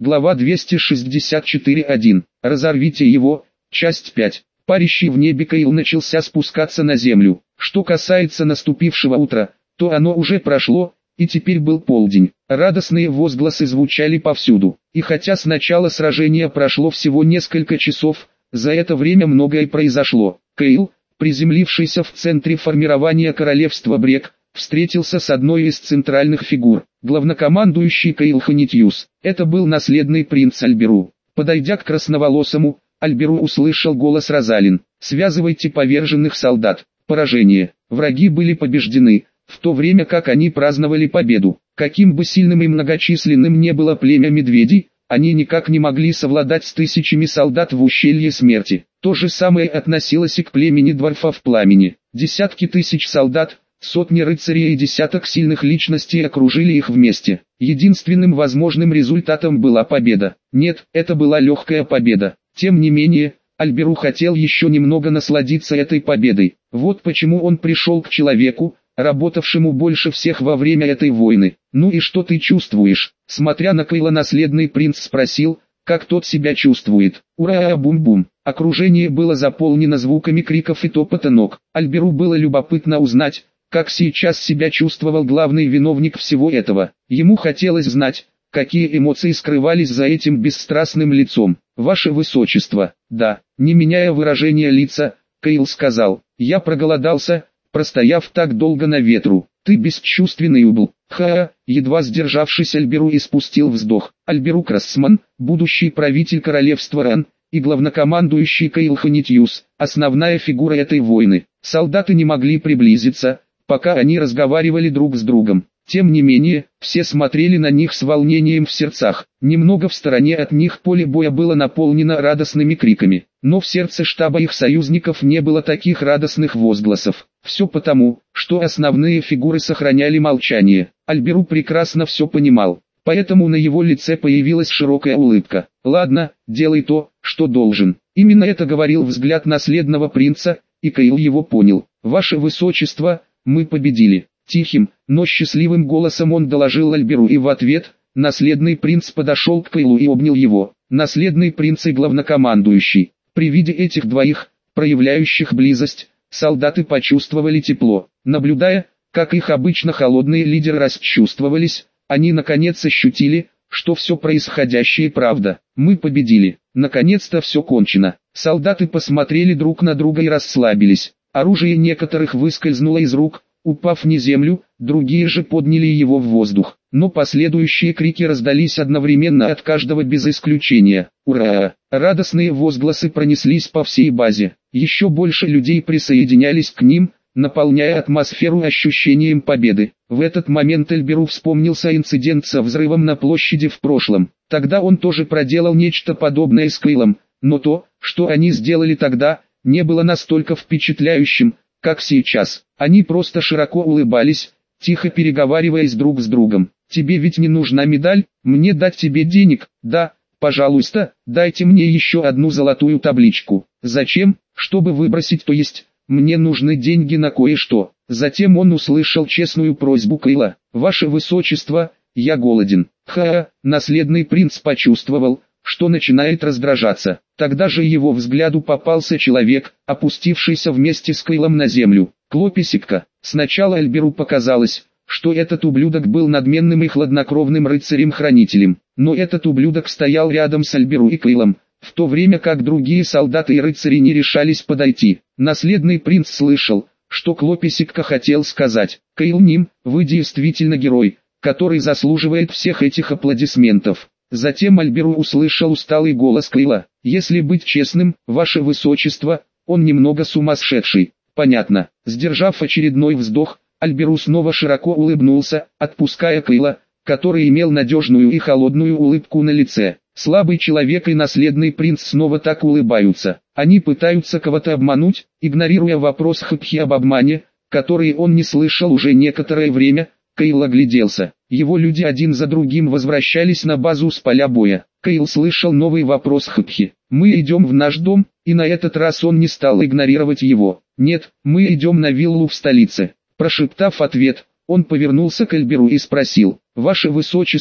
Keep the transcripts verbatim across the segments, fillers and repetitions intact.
Глава двести шестьдесят четыре точка один. Разорвите его. Часть пять. Парящий в небе Каил начался спускаться на землю. Что касается наступившего утра, то оно уже прошло, и теперь был полдень. Радостные возгласы звучали повсюду. И хотя с начала сражения прошло всего несколько часов, за это время многое произошло. Каил, приземлившийся в центре формирования королевства Брек, встретился с одной из центральных фигур, главнокомандующий Каил Ханитьюс. Это был наследный принц Альберу. Подойдя к красноволосому, Альберу услышал голос Розалин: «Связывайте поверженных солдат». Поражение. Враги были побеждены, в то время как они праздновали победу. Каким бы сильным и многочисленным не было племя медведей, они никак не могли совладать с тысячами солдат в ущелье смерти. То же самое относилось и к племени дворфов пламени. Десятки тысяч солдат, сотни рыцарей и десяток сильных личностей окружили их вместе. Единственным возможным результатом была победа. Нет, это была легкая победа. Тем не менее, Альберу хотел еще немного насладиться этой победой. Вот почему он пришел к человеку, работавшему больше всех во время этой войны. «Ну и что ты чувствуешь?» Смотря на Каила, наследный принц спросил, как тот себя чувствует. Ура-бум-бум. Окружение было заполнено звуками криков и топота ног. Альберу было любопытно узнать, как сейчас себя чувствовал главный виновник всего этого. Ему хотелось знать, какие эмоции скрывались за этим бесстрастным лицом. «Ваше Высочество». «Да». Не меняя выражения лица, Каил сказал: «Я проголодался, простояв так долго на ветру. Ты бесчувственный убл». Ха, едва сдержавшись, Альберу испустил вздох. Альберу Красман, будущий правитель королевства Ран, и главнокомандующий Каил Ханитьюс, основная фигура этой войны. Солдаты не могли приблизиться, пока они разговаривали друг с другом. Тем не менее, все смотрели на них с волнением в сердцах. Немного в стороне от них поле боя было наполнено радостными криками, но в сердце штаба их союзников не было таких радостных возгласов. Все потому, что основные фигуры сохраняли молчание. Альберу прекрасно все понимал, поэтому на его лице появилась широкая улыбка. «Ладно, делай то, что должен». Именно это говорил взгляд наследного принца, и Каил его понял. «Ваше Высочество, мы победили». Тихим, но счастливым голосом он доложил Альберу, и в ответ наследный принц подошел к Каилу и обнял его. Наследный принц и главнокомандующий. При виде этих двоих, проявляющих близость, солдаты почувствовали тепло. Наблюдая, как их обычно холодные лидеры расчувствовались, они наконец ощутили, что все происходящее правда. «Мы победили. Наконец-то все кончено». Солдаты посмотрели друг на друга и расслабились. Оружие некоторых выскользнуло из рук, упав на землю, другие же подняли его в воздух. Но последующие крики раздались одновременно от каждого без исключения. «Ура!» Радостные возгласы пронеслись по всей базе. Еще больше людей присоединялись к ним, наполняя атмосферу ощущением победы. В этот момент Альберу вспомнился инцидент со взрывом на площади в прошлом. Тогда он тоже проделал нечто подобное с Каилом, но то, что они сделали тогда, не было настолько впечатляющим, как сейчас. Они просто широко улыбались, тихо переговариваясь друг с другом. «Тебе ведь не нужна медаль? Мне дать тебе денег?» «Да, пожалуйста, дайте мне еще одну золотую табличку». «Зачем?» «Чтобы выбросить, то есть, мне нужны деньги на кое-что». Затем он услышал честную просьбу Каила. «Ваше Высочество, я голоден». Ха, наследный принц почувствовал, что начинает раздражаться. Тогда же его взгляду попался человек, опустившийся вместе с Каилом на землю. Клописикка. Сначала Альберу показалось, что этот ублюдок был надменным и хладнокровным рыцарем-хранителем. Но этот ублюдок стоял рядом с Альберу и Каилом, в то время как другие солдаты и рыцари не решались подойти. Наследный принц слышал, что Клописикка хотел сказать: «Каил Ним, вы действительно герой, который заслуживает всех этих аплодисментов». Затем Альберу услышал усталый голос Каила: «Если быть честным, Ваше Высочество, он немного сумасшедший». «Понятно». Сдержав очередной вздох, Альберу снова широко улыбнулся, отпуская Каила, который имел надежную и холодную улыбку на лице. Слабый человек и наследный принц снова так улыбаются. Они пытаются кого-то обмануть, игнорируя вопрос Хапхи об обмане, который он не слышал уже некоторое время. Каил огляделся. Его люди один за другим возвращались на базу с поля боя. Каил слышал новый вопрос Хапхи. «Мы идем в наш дом», и на этот раз он не стал игнорировать его. «Нет, мы идем на виллу в столице». Прошептав ответ, он повернулся к Альберу и спросил: «Ваше Высочество,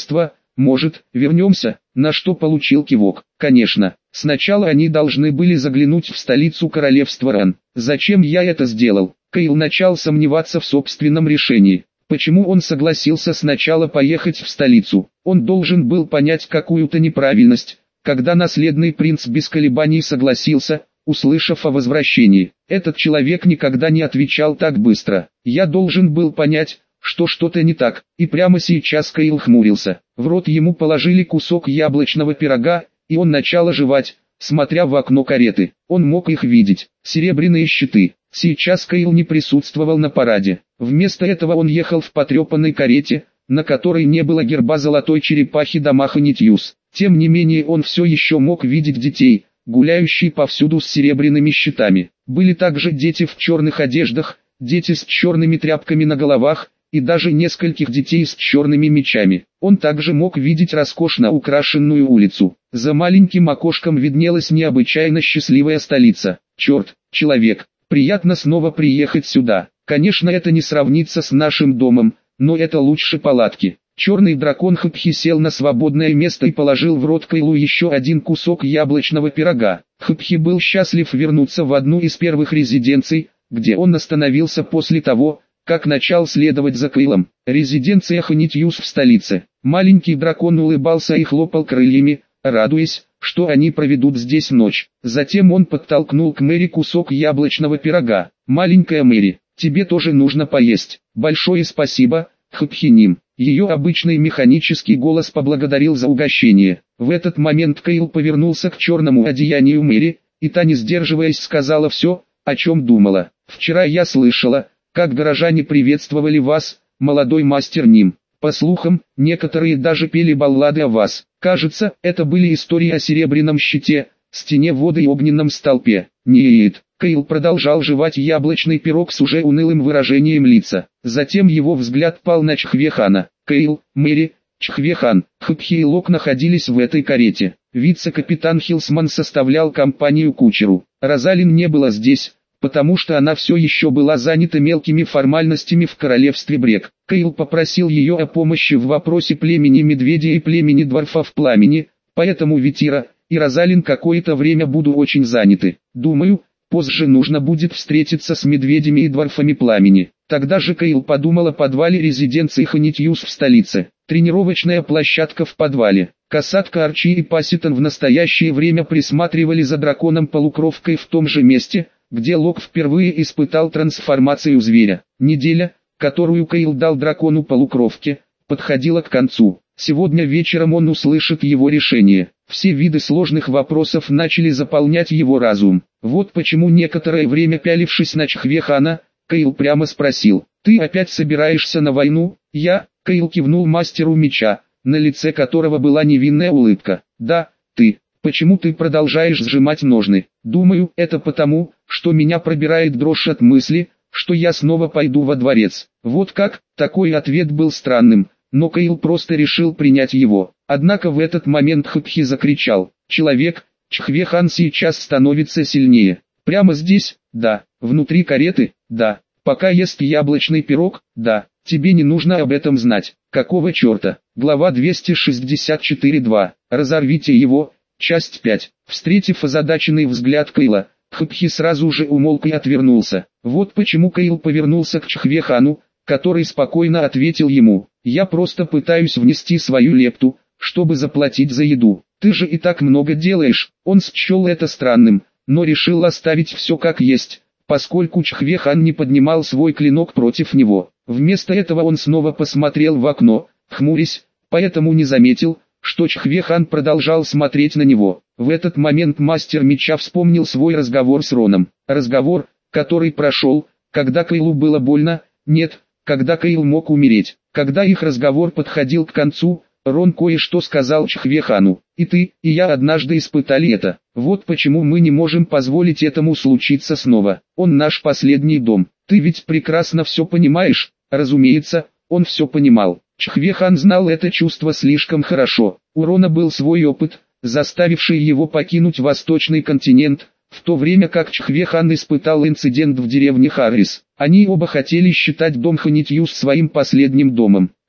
может, вернемся, на что получил кивок. Конечно, сначала они должны были заглянуть в столицу королевства Ран. Зачем я это сделал? Кейл начал сомневаться в собственном решении. Почему он согласился сначала поехать в столицу? Он должен был понять какую-то неправильность, когда наследный принц без колебаний согласился, услышав о возвращении. Этот человек никогда не отвечал так быстро. Я должен был понять, что что-то не так, и прямо сейчас Кейл хмурился. В рот ему положили кусок яблочного пирога, и он начал жевать, смотря в окно кареты. Он мог их видеть. Серебряные щиты. Сейчас Кейл не присутствовал на параде. Вместо этого он ехал в потрепанной карете, на которой не было герба золотой черепахи Дамаха Нитьюс. Тем не менее он все еще мог видеть детей, гуляющие повсюду с серебряными щитами. Были также дети в черных одеждах, дети с черными тряпками на головах, и даже нескольких детей с черными мечами. Он также мог видеть роскошно украшенную улицу. За маленьким окошком виднелась необычайно счастливая столица. Черт, человек, приятно снова приехать сюда. Конечно, это не сравнится с нашим домом, но это лучше палатки. Черный дракон Хапхи сел на свободное место и положил в рот Кейлу еще один кусок яблочного пирога. Хапхи был счастлив вернуться в одну из первых резиденций, где он остановился после того, как начал следовать за Кейлом. Резиденция Ханитьюс в столице. Маленький дракон улыбался и хлопал крыльями, радуясь, что они проведут здесь ночь. Затем он подтолкнул к Мэри кусок яблочного пирога. «Маленькая Мэри, тебе тоже нужно поесть». «Большое спасибо, Хапхиним». Ее обычный механический голос поблагодарил за угощение. В этот момент Кейл повернулся к черному одеянию Мэри, и та, не сдерживаясь, сказала все, о чем думала. «Вчера я слышала, как горожане приветствовали вас, молодой мастер Ним. По слухам, некоторые даже пели баллады о вас. Кажется, это были истории о серебряном щите, стене воды и огненном столпе». «Нет». Кейл продолжал жевать яблочный пирог с уже унылым выражением лица. Затем его взгляд пал на Чхвехана. Кейл, Мэри, Чхвехан, Хапхи и Лок находились в этой карете. Вице-капитан Хилсман составлял компанию кучеру. Розалин не была здесь, потому что она все еще была занята мелкими формальностями в королевстве Брек. Кейл попросил ее о помощи в вопросе племени Медведя и племени Дворфов Пламени, поэтому Витира и Розалин какое-то время будут очень заняты. Думаю, позже нужно будет встретиться с медведями и дворфами Пламени. Тогда же Кейл подумал о подвале резиденции Ханитьюс в столице. Тренировочная площадка в подвале. Касатка Арчи и Пасситон в настоящее время присматривали за драконом-полукровкой в том же месте, где Лок впервые испытал трансформацию зверя. Неделя, которую Кейл дал дракону-полукровке, подходила к концу. Сегодня вечером он услышит его решение. Все виды сложных вопросов начали заполнять его разум. Вот почему некоторое время пялившись на Чхвехана, Кейл прямо спросил: «Ты опять собираешься на войну?» «Я», — Кейл кивнул мастеру меча, на лице которого была невинная улыбка. «Да, ты. Почему ты продолжаешь сжимать ножны?» «Думаю, это потому, что меня пробирает дрожь от мысли, что я снова пойду во дворец». Вот как, такой ответ был странным, но Кейл просто решил принять его. Однако в этот момент Хапхи закричал: «Человек, Чхвехан сейчас становится сильнее». «Прямо здесь?» «Да». «Внутри кареты?» «Да». «Пока ест яблочный пирог?» «Да». «Тебе не нужно об этом знать». «Какого черта?» Глава двести шестьдесят четыре два. «Разорвите его». Часть пять. Встретив озадаченный взгляд Кейла, Хапхи сразу же умолк и отвернулся. Вот почему Кейл повернулся к Чхвехану, который спокойно ответил ему: «Я просто пытаюсь внести свою лепту, чтобы заплатить за еду. Ты же и так много делаешь». Он счел это странным, но решил оставить все как есть, поскольку Чхвехан не поднимал свой клинок против него. Вместо этого он снова посмотрел в окно, хмурясь, поэтому не заметил, что Чхвехан продолжал смотреть на него. В этот момент мастер меча вспомнил свой разговор с Роном. Разговор, который прошел, когда Кейлу было больно, нет, когда Кейл мог умереть. Когда их разговор подходил к концу, Рон кое-что сказал Чхвехану: «И ты, и я однажды испытали это. Вот почему мы не можем позволить этому случиться снова. Он наш последний дом. Ты ведь прекрасно все понимаешь». Разумеется, он все понимал. Чхвехан знал это чувство слишком хорошо. У Рона был свой опыт, заставивший его покинуть восточный континент, в то время как Чхвехан испытал инцидент в деревне Харрис. Они оба хотели считать дом Ханитьюс своим последним домом.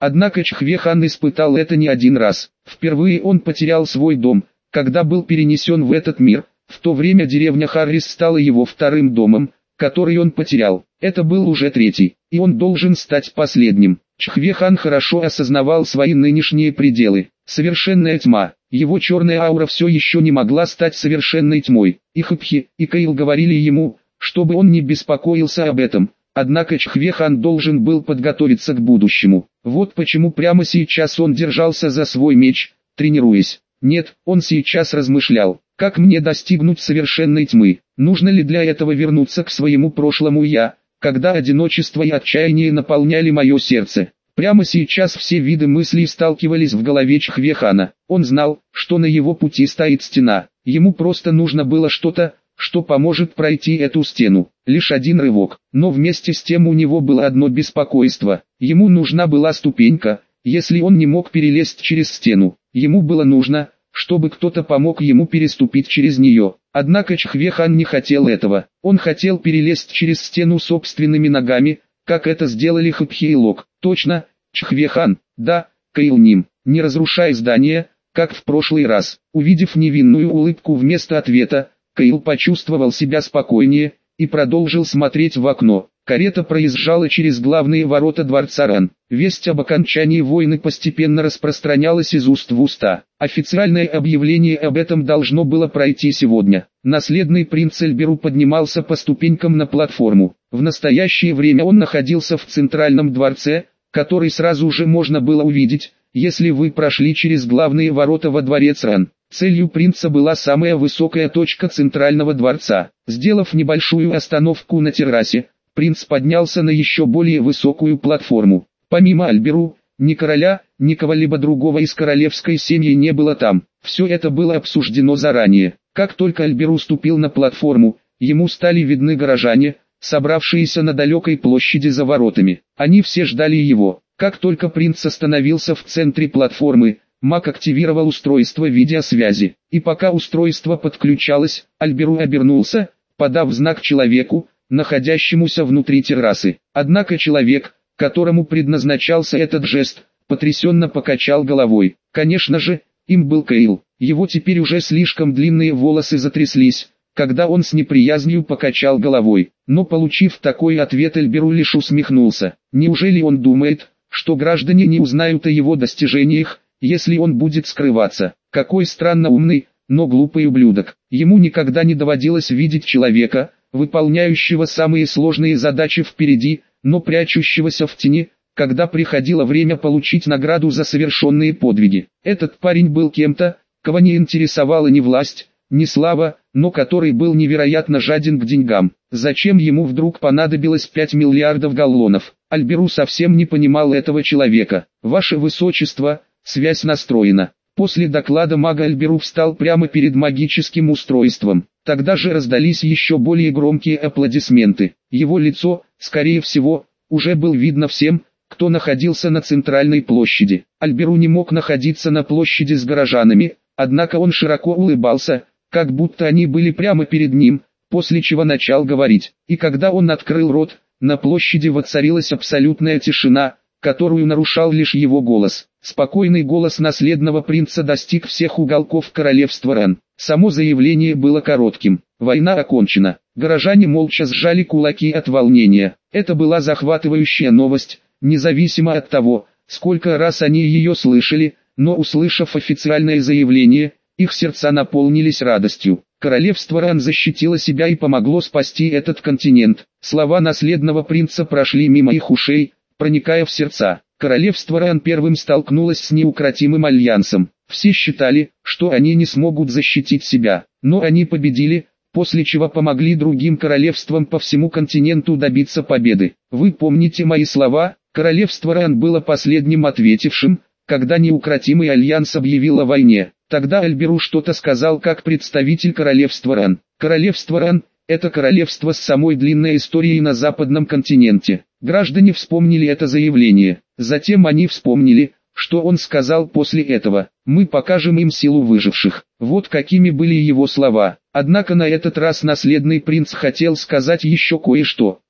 Однако Чхве-хан испытал это не один раз. Впервые он потерял свой дом, когда был перенесен в этот мир. В то время деревня Харрис стала его вторым домом, который он потерял. Это был уже третий, и он должен стать последним. Чхве-хан хорошо осознавал свои нынешние пределы. Совершенная тьма. Его черная аура все еще не могла стать совершенной тьмой. И Хэпхи, и Кейл говорили ему, чтобы он не беспокоился об этом. Однако Чхве-хан должен был подготовиться к будущему. Вот почему прямо сейчас он держался за свой меч, тренируясь. Нет, он сейчас размышлял, как мне достигнуть совершенной тьмы. Нужно ли для этого вернуться к своему прошлому «я», когда одиночество и отчаяние наполняли мое сердце. Прямо сейчас все виды мыслей сталкивались в голове Чхве-хана. Он знал, что на его пути стоит стена. Ему просто нужно было что-то, что поможет пройти эту стену. Лишь один рывок. Но вместе с тем у него было одно беспокойство. Ему нужна была ступенька, если он не мог перелезть через стену. Ему было нужно, чтобы кто-то помог ему переступить через нее. Однако Чхве-хан не хотел этого. Он хотел перелезть через стену собственными ногами, как это сделали Хэпхи и Лок. Точно, Чхве-хан, да, Кейл Ним, не разрушай здание, как в прошлый раз. Увидев невинную улыбку вместо ответа, Кейл почувствовал себя спокойнее и продолжил смотреть в окно. Карета проезжала через главные ворота дворца Ран. Весть об окончании войны постепенно распространялась из уст в уста. Официальное объявление об этом должно было пройти сегодня. Наследный принц Эльберу поднимался по ступенькам на платформу. В настоящее время он находился в центральном дворце, который сразу же можно было увидеть, если вы прошли через главные ворота во дворец Ран. Целью принца была самая высокая точка центрального дворца. Сделав небольшую остановку на террасе, принц поднялся на еще более высокую платформу. Помимо Альберу, ни короля, ни кого-либо другого из королевской семьи не было там. Все это было обсуждено заранее. Как только Альберу ступил на платформу, ему стали видны горожане, собравшиеся на далекой площади за воротами. Они все ждали его. Как только принц остановился в центре платформы, маг активировал устройство видеосвязи. И пока устройство подключалось, Альберу обернулся, подав знак человеку, находящемуся внутри террасы. Однако человек, которому предназначался этот жест, потрясенно покачал головой. Конечно же, им был Кейл. Его теперь уже слишком длинные волосы затряслись, когда он с неприязнью покачал головой. Но получив такой ответ, Эльберу лишь усмехнулся. Неужели он думает, что граждане не узнают о его достижениях, если он будет скрываться? Какой странно умный, но глупый ублюдок. Ему никогда не доводилось видеть человека, выполняющего самые сложные задачи впереди, но прячущегося в тени, когда приходило время получить награду за совершенные подвиги. Этот парень был кем-то, кого не интересовала ни власть, ни слава, но который был невероятно жаден к деньгам. Зачем ему вдруг понадобилось пять миллиардов галлонов? Альберу совсем не понимал этого человека. «Ваше Высочество, связь настроена». После доклада мага Альберу встал прямо перед магическим устройством. Тогда же раздались еще более громкие аплодисменты. Его лицо, скорее всего, уже было видно всем, кто находился на центральной площади. Альберу не мог находиться на площади с горожанами, однако он широко улыбался, как будто они были прямо перед ним, после чего начал говорить. И когда он открыл рот, на площади воцарилась абсолютная тишина, которую нарушал лишь его голос. Спокойный голос наследного принца достиг всех уголков королевства Ран. Само заявление было коротким. Война окончена. Горожане молча сжали кулаки от волнения. Это была захватывающая новость, независимо от того, сколько раз они ее слышали, но услышав официальное заявление, их сердца наполнились радостью. Королевство Ран защитило себя и помогло спасти этот континент. Слова наследного принца прошли мимо их ушей, проникая в сердца. Королевство Ран первым столкнулось с неукротимым альянсом. Все считали, что они не смогут защитить себя, но они победили, после чего помогли другим королевствам по всему континенту добиться победы. Вы помните мои слова? Королевство Ран было последним ответившим, когда неукротимый альянс объявил о войне. Тогда Альберу что-то сказал как представитель королевства Ран. Королевство Ран – это королевство с самой длинной историей на западном континенте. Граждане вспомнили это заявление. Затем они вспомнили, что он сказал после этого. «Мы покажем им силу выживших». Вот какими были его слова. Однако на этот раз наследный принц хотел сказать еще кое-что.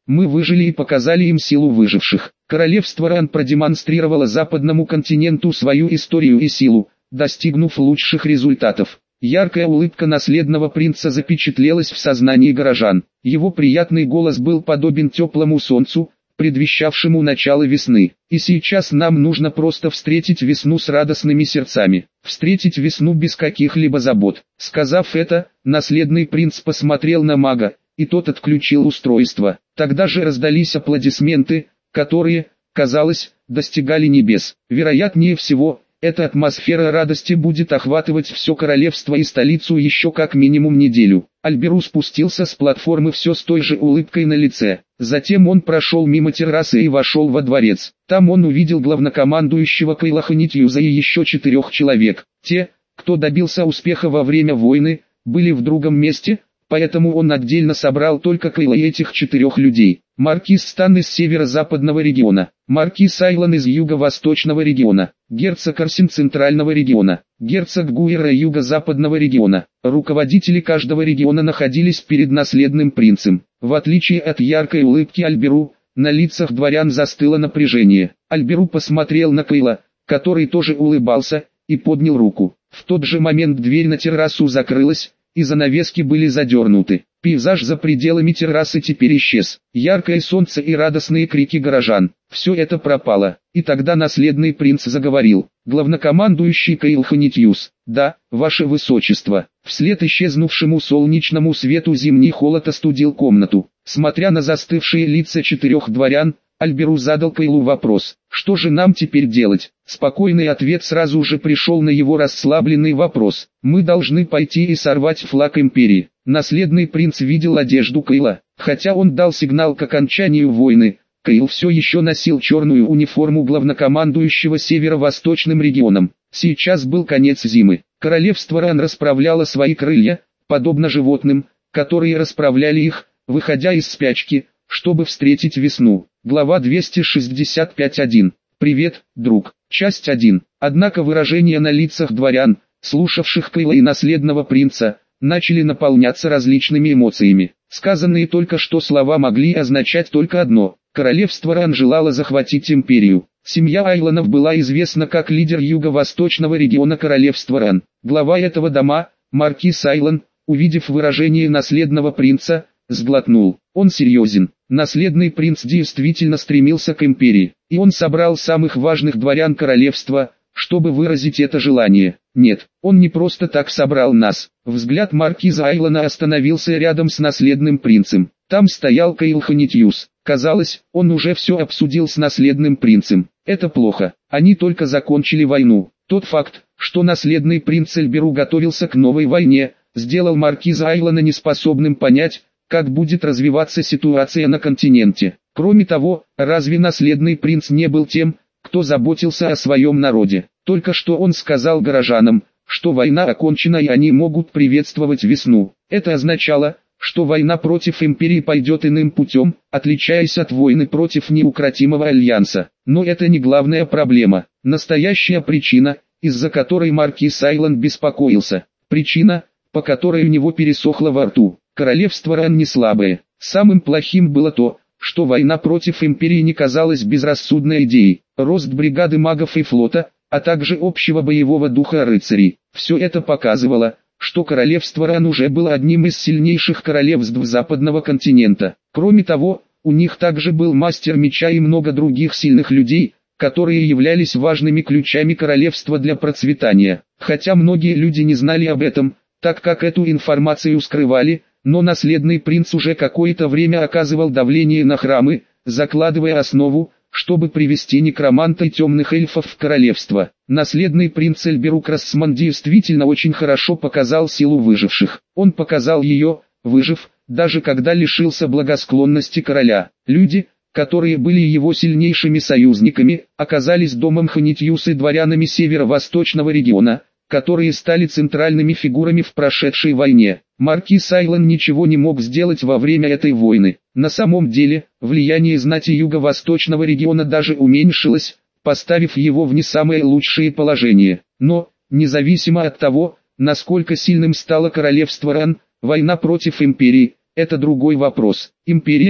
Мы выжили и показали им силу выживших. Королевство Ран продемонстрировало западному континенту свою историю и силу, достигнув лучших результатов. Яркая улыбка наследного принца запечатлелась в сознании горожан. Его приятный голос был подобен теплому солнцу, предвещавшему начало весны. И сейчас нам нужно просто встретить весну с радостными сердцами. Встретить весну без каких-либо забот. Сказав это, наследный принц посмотрел на мага, и тот отключил устройство. Тогда же раздались аплодисменты, которые, казалось, достигали небес. Вероятнее всего, эта атмосфера радости будет охватывать все королевство и столицу еще как минимум неделю. Альберу спустился с платформы все с той же улыбкой на лице. Затем он прошел мимо террасы и вошел во дворец. Там он увидел главнокомандующего Кейла Ханитьюза и еще четырех человек. Те, кто добился успеха во время войны, были в другом месте, поэтому он отдельно собрал только Кейла и этих четырех людей. Маркиз Стан из северо-западного региона, маркиз Айлан из юго-восточного региона, герцог Арсин центрального региона, герцог Гуэра юго-западного региона. Руководители каждого региона находились перед наследным принцем. В отличие от яркой улыбки Альберу, на лицах дворян застыло напряжение. Альберу посмотрел на Кейла, который тоже улыбался, и поднял руку. В тот же момент дверь на террасу закрылась, и занавески были задернуты. Пейзаж за пределами террасы теперь исчез. Яркое солнце и радостные крики горожан. Все это пропало. И тогда наследный принц заговорил. Главнокомандующий Кейл Ханитьюз. Да, ваше высочество. Вслед исчезнувшему солнечному свету зимний холод остудил комнату. Смотря на застывшие лица четырех дворян, Альберу задал Кейлу вопрос. Что же нам теперь делать? Спокойный ответ сразу же пришел на его расслабленный вопрос. Мы должны пойти и сорвать флаг империи. Наследный принц видел одежду Кейла. Хотя он дал сигнал к окончанию войны, Кейл все еще носил черную униформу главнокомандующего северо-восточным регионом. Сейчас был конец зимы. Королевство Ран расправляло свои крылья, подобно животным, которые расправляли их, выходя из спячки, чтобы встретить весну. Глава двести шестьдесят пять точка один. Привет, друг. Часть один. Однако выражения на лицах дворян, слушавших Кейла и наследного принца, начали наполняться различными эмоциями. Сказанные только что слова могли означать только одно. Королевство Ран желало захватить империю. Семья Айланов была известна как лидер юго-восточного региона королевства Ран. Глава этого дома, маркиз Айлан, увидев выражение наследного принца, сглотнул. Он серьезен. Наследный принц действительно стремился к империи, и он собрал самых важных дворян королевства, чтобы выразить это желание. Нет, он не просто так собрал нас. Взгляд маркиза Айлана остановился рядом с наследным принцем. Там стоял Кейл Ханитьюз. Казалось, он уже все обсудил с наследным принцем. Это плохо. Они только закончили войну. Тот факт, что наследный принц Альберу готовился к новой войне, сделал маркиза Айлана неспособным понять, как будет развиваться ситуация на континенте. Кроме того, разве наследный принц не был тем, кто заботился о своем народе? Только что он сказал горожанам, что война окончена и они могут приветствовать весну. Это означало, что война против империи пойдет иным путем, отличаясь от войны против неукротимого альянса. Но это не главная проблема. Настоящая причина, из-за которой маркиз Айлан беспокоился. Причина, по которой у него пересохло во рту. Королевство Ран не слабое. Самым плохим было то, что война против империи не казалась безрассудной идеей. Рост бригады магов и флота, а также общего боевого духа рыцарей. Все это показывало, что королевство Ран уже было одним из сильнейших королевств западного континента. Кроме того, у них также был мастер меча и много других сильных людей, которые являлись важными ключами королевства для процветания. Хотя многие люди не знали об этом, так как эту информацию скрывали, но наследный принц уже какое-то время оказывал давление на храмы, закладывая основу, чтобы привести некроманта и темных эльфов в королевство. Наследный принц Альберу Красман действительно очень хорошо показал силу выживших. Он показал ее, выжив, даже когда лишился благосклонности короля. Люди, которые были его сильнейшими союзниками, оказались домом Ханитьюз и дворянами северо-восточного региона, которые стали центральными фигурами в прошедшей войне. Маркиз Айлан ничего не мог сделать во время этой войны. На самом деле, влияние знати юго-восточного региона даже уменьшилось, поставив его в не самое лучшее положение. Но, независимо от того, насколько сильным стало королевство Ран, война против империи – это другой вопрос. Империя,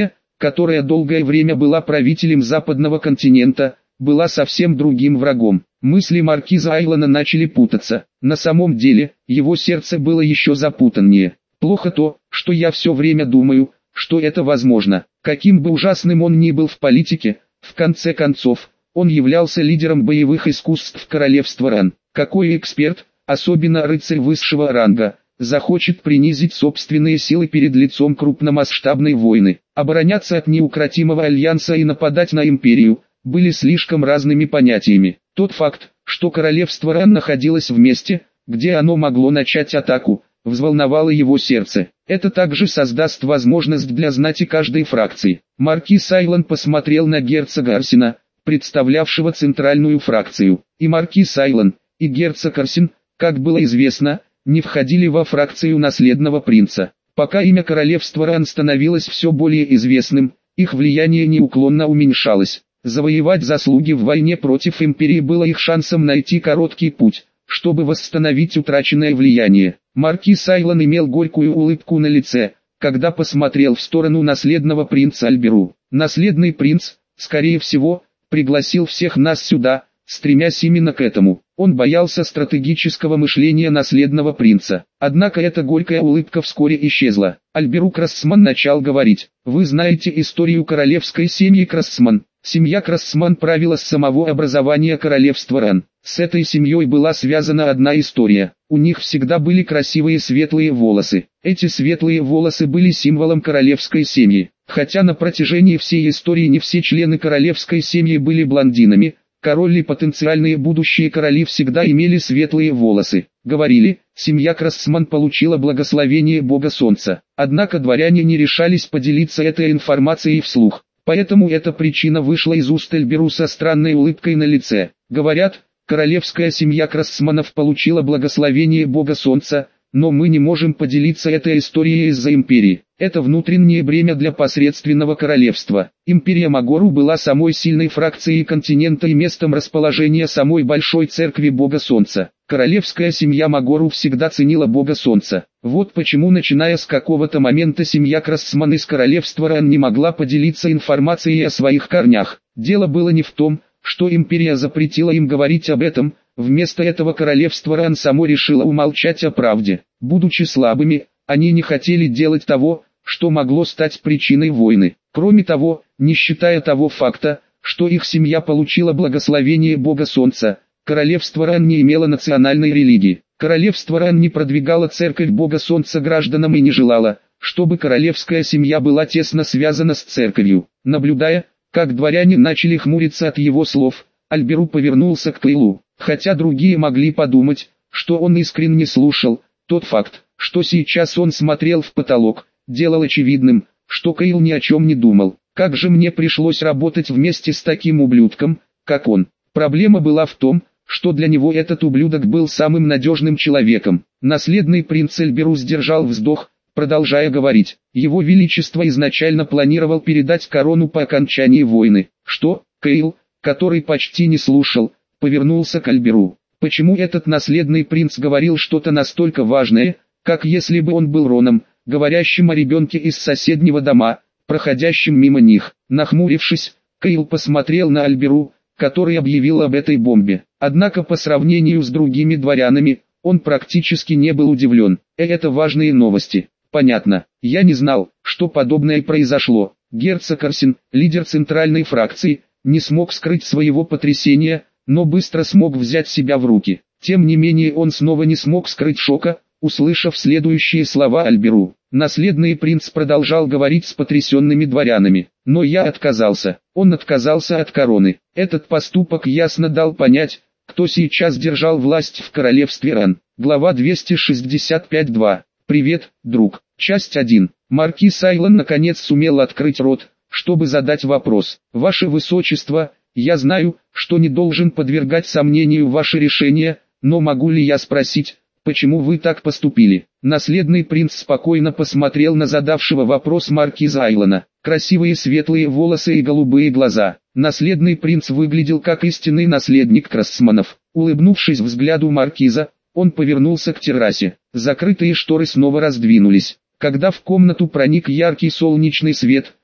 которая долгое время была правителем западного континента, была совсем другим врагом. Мысли маркиза Айлана начали путаться. На самом деле, его сердце было еще запутаннее. Плохо то, что я все время думаю, что это возможно. Каким бы ужасным он ни был в политике, в конце концов, он являлся лидером боевых искусств королевства Ран. Какой эксперт, особенно рыцарь высшего ранга, захочет принизить собственные силы перед лицом крупномасштабной войны? Обороняться от неукротимого альянса и нападать на империю были слишком разными понятиями. Тот факт, что королевство Ран находилось в месте, где оно могло начать атаку, взволновало его сердце. Это также создаст возможность для знати каждой фракции. Маркиз Айлан посмотрел на герцога Арсена, представлявшего центральную фракцию. И маркиз Айлан, и герцог Арсен, как было известно, не входили во фракцию наследного принца. Пока имя королевства Ран становилось все более известным, их влияние неуклонно уменьшалось. Завоевать заслуги в войне против империи было их шансом найти короткий путь, чтобы восстановить утраченное влияние. Маркиз Айлан имел горькую улыбку на лице, когда посмотрел в сторону наследного принца Альберу. Наследный принц, скорее всего, пригласил всех нас сюда, стремясь именно к этому. Он боялся стратегического мышления наследного принца. Однако эта горькая улыбка вскоре исчезла. Альберу Крассман начал говорить: «Вы знаете историю королевской семьи Крассман. Семья Крассман правила с самого образования королевства Ран. С этой семьей была связана одна история. У них всегда были красивые светлые волосы. Эти светлые волосы были символом королевской семьи. Хотя на протяжении всей истории не все члены королевской семьи были блондинами, король и потенциальные будущие короли всегда имели светлые волосы. Говорили, семья Крассман получила благословение бога солнца. Однако дворяне не решались поделиться этой информацией вслух. Поэтому эта причина вышла из уст Альберу со странной улыбкой на лице. Говорят, королевская семья Крассманов получила благословение бога солнца, но мы не можем поделиться этой историей из-за империи. Это внутреннее бремя для посредственного королевства. Империя Магору была самой сильной фракцией континента и местом расположения самой большой церкви бога солнца. Королевская семья Магору всегда ценила бога солнца. Вот почему, начиная с какого-то момента, семья Крассман из королевства Ран не могла поделиться информацией о своих корнях. Дело было не в том, что империя запретила им говорить об этом. Вместо этого королевство Ран само решило умолчать о правде. Будучи слабыми, они не хотели делать того, что могло стать причиной войны. Кроме того, не считая того факта, что их семья получила благословение бога солнца, королевство Ран не имело национальной религии. Королевство Ран не продвигало церковь бога солнца гражданам и не желало, чтобы королевская семья была тесно связана с церковью. Наблюдая, как дворяне начали хмуриться от его слов, Альберу повернулся к Кейлу. Хотя другие могли подумать, что он искренне слушал, тот факт, что сейчас он смотрел в потолок, делал очевидным, что Кейл ни о чем не думал. Как же мне пришлось работать вместе с таким ублюдком, как он. Проблема была в том, что для него этот ублюдок был самым надежным человеком. Наследный принц Альберу сдержал вздох, продолжая говорить. Его величество изначально планировал передать корону по окончании войны. Что, Кейл, который почти не слушал, повернулся к Альберу. Почему этот наследный принц говорил что-то настолько важное, как если бы он был Роном, говорящим о ребенке из соседнего дома, проходящим мимо них? Нахмурившись, Кейл посмотрел на Альберу, который объявил об этой бомбе. Однако по сравнению с другими дворянами, он практически не был удивлен. Э, это важные новости. Понятно. Я не знал, что подобное произошло. Герцог Арсен, лидер центральной фракции, не смог скрыть своего потрясения, но быстро смог взять себя в руки. Тем не менее он снова не смог скрыть шока, услышав следующие слова Альберу. Наследный принц продолжал говорить с потрясенными дворянами. Но я отказался. Он отказался от короны. Этот поступок ясно дал понять, кто сейчас держал власть в королевстве Ран. Глава двести шестьдесят пять два. Привет, друг. Часть один. Маркиз Айлан наконец сумел открыть рот, чтобы задать вопрос. Ваше Высочество, я знаю, что не должен подвергать сомнению ваше решение, но могу ли я спросить, почему вы так поступили? Наследный принц спокойно посмотрел на задавшего вопрос маркиза Айлана. Красивые светлые волосы и голубые глаза. Наследный принц выглядел как истинный наследник Крассманов. Улыбнувшись взгляду маркиза, он повернулся к террасе. Закрытые шторы снова раздвинулись. Когда в комнату проник яркий солнечный свет,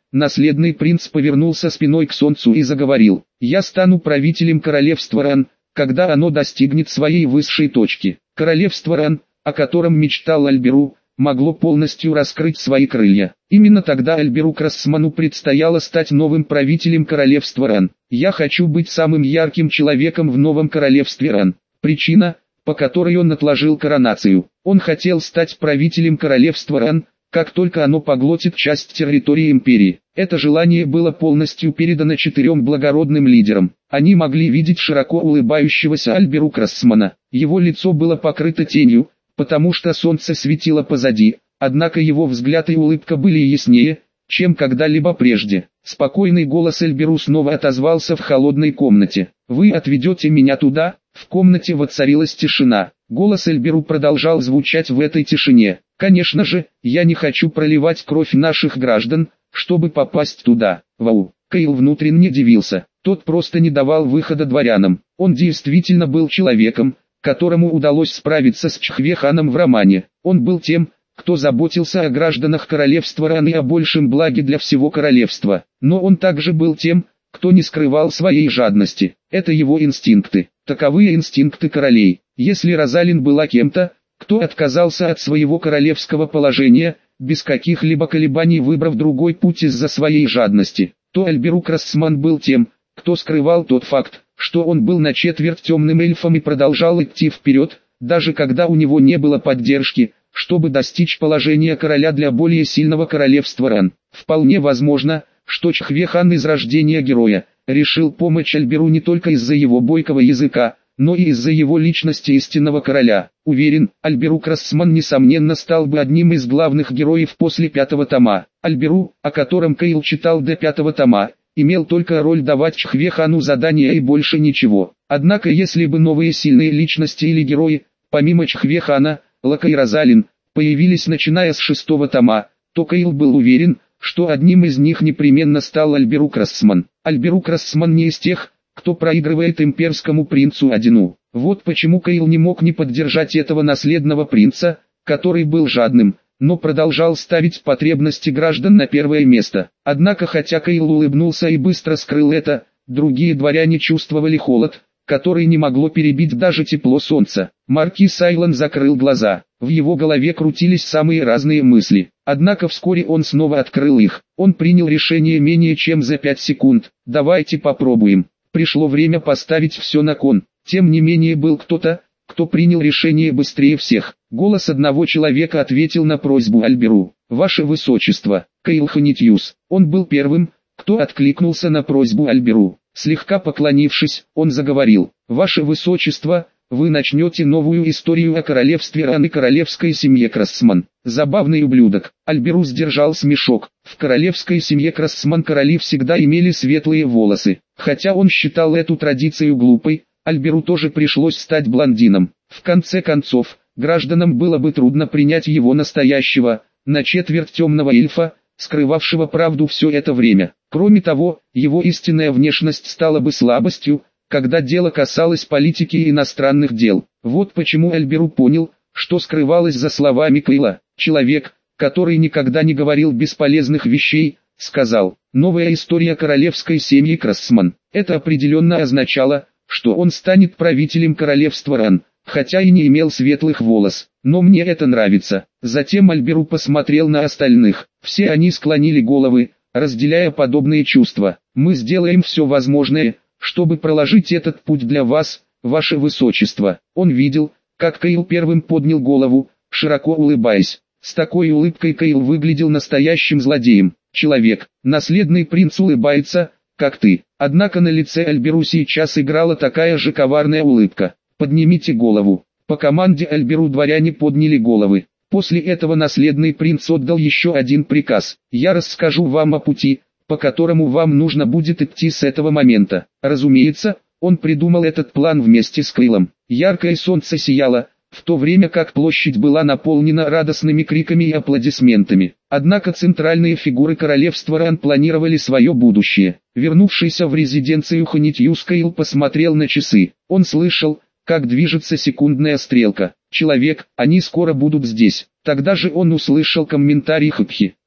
наследный принц повернулся спиной к солнцу и заговорил. «Я стану правителем королевства Ран, когда оно достигнет своей высшей точки». Королевство Ран, о котором мечтал Альберу, могло полностью раскрыть свои крылья. Именно тогда Альберу Крассману предстояло стать новым правителем королевства Ран. «Я хочу быть самым ярким человеком в новом королевстве Ран». Причина, по которой он отложил коронацию. Он хотел стать правителем королевства Ран, как только оно поглотит часть территории империи. Это желание было полностью передано четырем благородным лидерам. Они могли видеть широко улыбающегося Альберу Крассмана. Его лицо было покрыто тенью, потому что солнце светило позади, однако его взгляд и улыбка были яснее, чем когда-либо прежде. Спокойный голос Альберу снова отозвался в холодной комнате. «Вы отведете меня туда?» В комнате воцарилась тишина. Голос Альберу продолжал звучать в этой тишине. «Конечно же, я не хочу проливать кровь наших граждан, чтобы попасть туда». Вау! Кейл внутренне дивился. Тот просто не давал выхода дворянам. Он действительно был человеком, которому удалось справиться с Чхве-ханом в романе. Он был тем, кто заботился о гражданах королевства Ран и о большем благе для всего королевства. Но он также был тем, кто не скрывал своей жадности. Это его инстинкты. Таковы инстинкты королей. Если Розалин была кем-то, кто отказался от своего королевского положения, без каких-либо колебаний выбрав другой путь из-за своей жадности, то Альберу Крассман был тем, кто скрывал тот факт, что он был на четверть темным эльфом и продолжал идти вперед, даже когда у него не было поддержки, чтобы достичь положения короля для более сильного королевства Ран. Вполне возможно, что Чхве-хан из рождения героя решил помочь Альберу не только из-за его бойкого языка, но и из-за его личности истинного короля. Уверен, Альберу Крассман несомненно стал бы одним из главных героев после пятого тома. Альберу, о котором Кейл читал до пятого тома, имел только роль давать Чхве-хану задания и больше ничего. Однако если бы новые сильные личности или герои, помимо Чхве-хана, Лока и Розалин, появились начиная с шестого тома, то Кейл был уверен, что одним из них непременно стал Альберу Крассман. Альберу Крассман не из тех, кто проигрывает имперскому принцу Одину. Вот почему Кейл не мог не поддержать этого наследного принца, который был жадным, но продолжал ставить потребности граждан на первое место. Однако хотя Кейл улыбнулся и быстро скрыл это, другие дворяне чувствовали холод, который не могло перебить даже тепло солнца. Маркиз Сайлан закрыл глаза. В его голове крутились самые разные мысли. Однако вскоре он снова открыл их. Он принял решение менее чем за пять секунд. «Давайте попробуем». Пришло время поставить все на кон. Тем не менее был кто-то, кто принял решение быстрее всех. Голос одного человека ответил на просьбу Альберу. «Ваше Высочество, Кейл Ханитьюс». Он был первым, кто откликнулся на просьбу Альберу. Слегка поклонившись, он заговорил. «Ваше Высочество, вы начнете новую историю о королевстве Ран и королевской семье Крассман». Забавный ублюдок. Альберу сдержал смешок. В королевской семье Крассман короли всегда имели светлые волосы. Хотя он считал эту традицию глупой, Альберу тоже пришлось стать блондином. В конце концов, гражданам было бы трудно принять его настоящего, на четверть темного эльфа, скрывавшего правду все это время. Кроме того, его истинная внешность стала бы слабостью, когда дело касалось политики и иностранных дел. Вот почему Альберу понял, что скрывалось за словами Кейла. Человек, который никогда не говорил бесполезных вещей, сказал: «Новая история королевской семьи Крассман». Это определенно означало, что он станет правителем королевства Ран, хотя и не имел светлых волос. Но мне это нравится. Затем Альберу посмотрел на остальных. Все они склонили головы, разделяя подобные чувства. «Мы сделаем все возможное, чтобы проложить этот путь для вас, ваше высочество». Он видел, как Кейл первым поднял голову, широко улыбаясь. С такой улыбкой Кейл выглядел настоящим злодеем. Человек, наследный принц улыбается, как ты. Однако на лице Альберу сейчас играла такая же коварная улыбка. «Поднимите голову». По команде Альберу дворяне подняли головы. После этого наследный принц отдал еще один приказ. «Я расскажу вам о пути, по которому вам нужно будет идти с этого момента». Разумеется, он придумал этот план вместе с Кейлом. Яркое солнце сияло, в то время как площадь была наполнена радостными криками и аплодисментами. Однако центральные фигуры королевства Ран планировали свое будущее. Вернувшийся в резиденцию Ханитьюс Кейл посмотрел на часы. Он слышал, как движется секундная стрелка. «Человек, они скоро будут здесь». Тогда же он услышал комментарий Хапхи.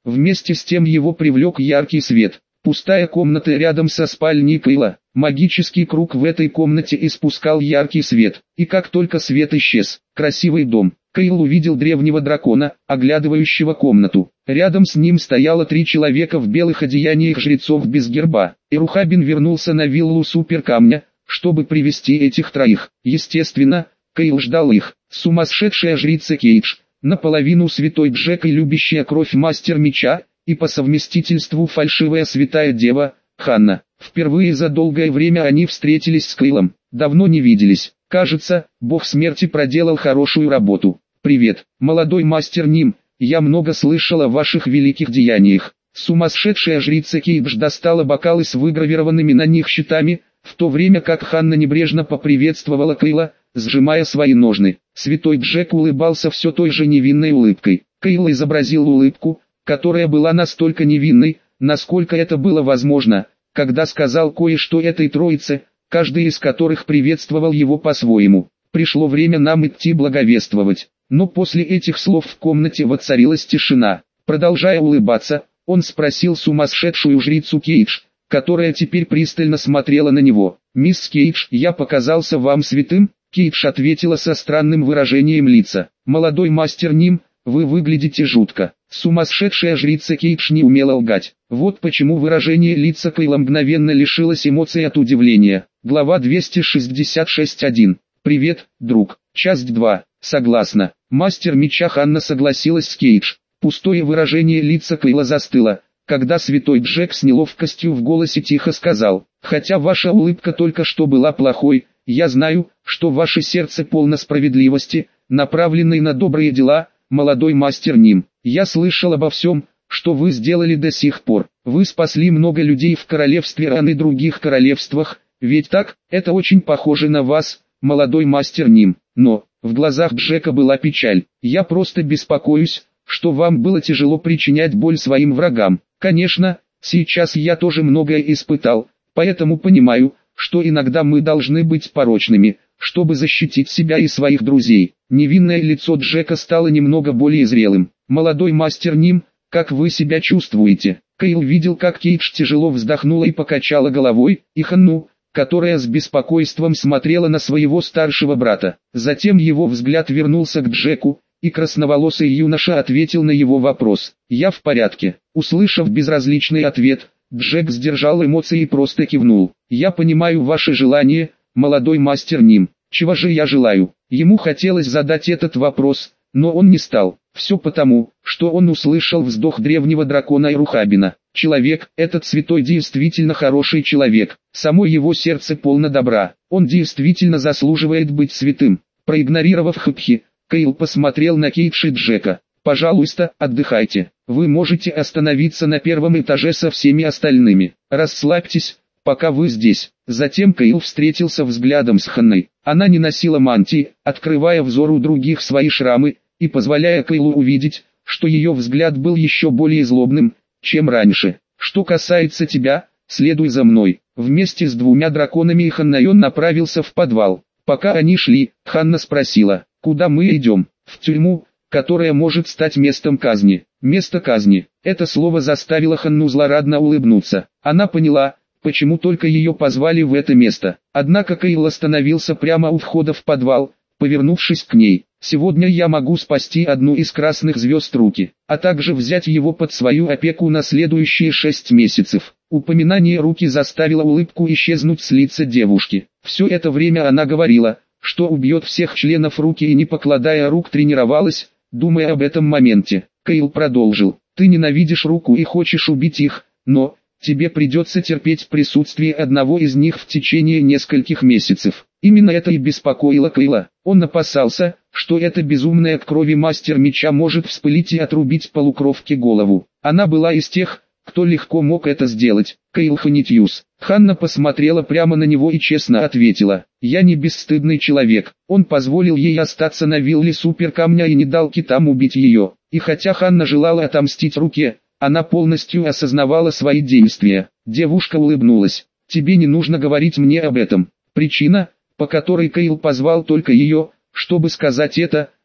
Вместе с тем его привлек яркий свет. Пустая комната рядом со спальней Кейла. Магический круг в этой комнате испускал яркий свет, и как только свет исчез, красивый дом. Кейл увидел древнего дракона, оглядывающего комнату. Рядом с ним стояло три человека в белых одеяниях жрецов без герба. И Рухабин вернулся на виллу Суперкамня, чтобы привести этих троих. Естественно, Кейл ждал их. Сумасшедшая жрица Кейдж, наполовину святой Джек и любящая кровь мастер меча, и по совместительству фальшивая святая дева, Ханна. Впервые за долгое время они встретились с Кейлом. Давно не виделись. Кажется, бог смерти проделал хорошую работу. «Привет, молодой мастер Ним, я много слышал о ваших великих деяниях». Сумасшедшая жрица Кейдж достала бокалы с выгравированными на них щитами, в то время как Ханна небрежно поприветствовала Кейла, сжимая свои ножны. Святой Джек улыбался все той же невинной улыбкой. Кейл изобразил улыбку, которая была настолько невинной, насколько это было возможно, когда сказал кое-что этой троице, каждый из которых приветствовал его по-своему. «Пришло время нам идти благовествовать». Но после этих слов в комнате воцарилась тишина. Продолжая улыбаться, он спросил сумасшедшую жрицу Кейдж, которая теперь пристально смотрела на него. «Мисс Кейдж, я показался вам святым?» Кейдж ответила со странным выражением лица. «Молодой мастер Ним, вы выглядите жутко». Сумасшедшая жрица Кейдж не умела лгать. Вот почему выражение лица Кейла мгновенно лишилось эмоций от удивления. Глава двести шестьдесят шесть один. «Привет, друг». Часть два. Согласна. Мастер меча Ханна согласилась с Кейдж. Пустое выражение лица Кейла застыло, когда святой Джек с неловкостью в голосе тихо сказал: «Хотя ваша улыбка только что была плохой, я знаю, что ваше сердце полно справедливости, направленной на добрые дела, молодой мастер Ним. Я слышал обо всем, что вы сделали до сих пор. Вы спасли много людей в королевстве Ран и других королевствах, ведь так? Это очень похоже на вас, молодой мастер Ним». Но в глазах Джека была печаль. «Я просто беспокоюсь, что вам было тяжело причинять боль своим врагам. Конечно, сейчас я тоже многое испытал, поэтому понимаю, что иногда мы должны быть порочными, чтобы защитить себя и своих друзей». Невинное лицо Джека стало немного более зрелым. «Молодой мастер Ним, как вы себя чувствуете?» Кейл видел, как Кейдж тяжело вздохнула и покачала головой, и Ханну, которая с беспокойством смотрела на своего старшего брата. Затем его взгляд вернулся к Джеку, и красноволосый юноша ответил на его вопрос. «Я в порядке». Услышав безразличный ответ, Джек сдержал эмоции и просто кивнул. «Я понимаю ваше желание, молодой мастер Ним. Чего же я желаю?» Ему хотелось задать этот вопрос, но он не стал. Все потому, что он услышал вздох древнего дракона Ирухабина. Человек, этот святой действительно хороший человек. Само его сердце полно добра. Он действительно заслуживает быть святым. Проигнорировав хыпхи, Кейл посмотрел на Кейдж и Джека. «Пожалуйста, отдыхайте. Вы можете остановиться на первом этаже со всеми остальными. Расслабьтесь, пока вы здесь». Затем Кейл встретился взглядом с Ханной. Она не носила мантии, открывая взору других свои шрамы, и позволяя Кейлу увидеть, что ее взгляд был еще более злобным, чем раньше. «Что касается тебя, следуй за мной». Вместе с двумя драконами и Ханной он направился в подвал. Пока они шли, Ханна спросила: «Куда мы идем?» «В тюрьму, которая может стать местом казни». «Место казни». Это слово заставило Ханну злорадно улыбнуться. Она поняла, почему только ее позвали в это место. Однако Кейл остановился прямо у входа в подвал, повернувшись к ней. «Сегодня я могу спасти одну из красных звезд руки, а также взять его под свою опеку на следующие шесть месяцев». Упоминание руки заставило улыбку исчезнуть с лица девушки. Все это время она говорила, что убьет всех членов руки, и не покладая рук тренировалась, думая об этом моменте. Кейл продолжил: «Ты ненавидишь руку и хочешь убить их, но тебе придется терпеть присутствие одного из них в течение нескольких месяцев». Именно это и беспокоило Кейла. Он опасался, что эта безумная к крови мастер меча может вспылить и отрубить полукровке голову. Она была из тех, кто легко мог это сделать. «Кейл Ханитьюс». Ханна посмотрела прямо на него и честно ответила: «Я не бесстыдный человек». Он позволил ей остаться на вилле Суперкамня и не дал китам убить ее. И хотя Ханна желала отомстить руке, она полностью осознавала свои действия. Девушка улыбнулась. «Тебе не нужно говорить мне об этом». Причина, по которой Кейл позвал только ее, чтобы сказать это,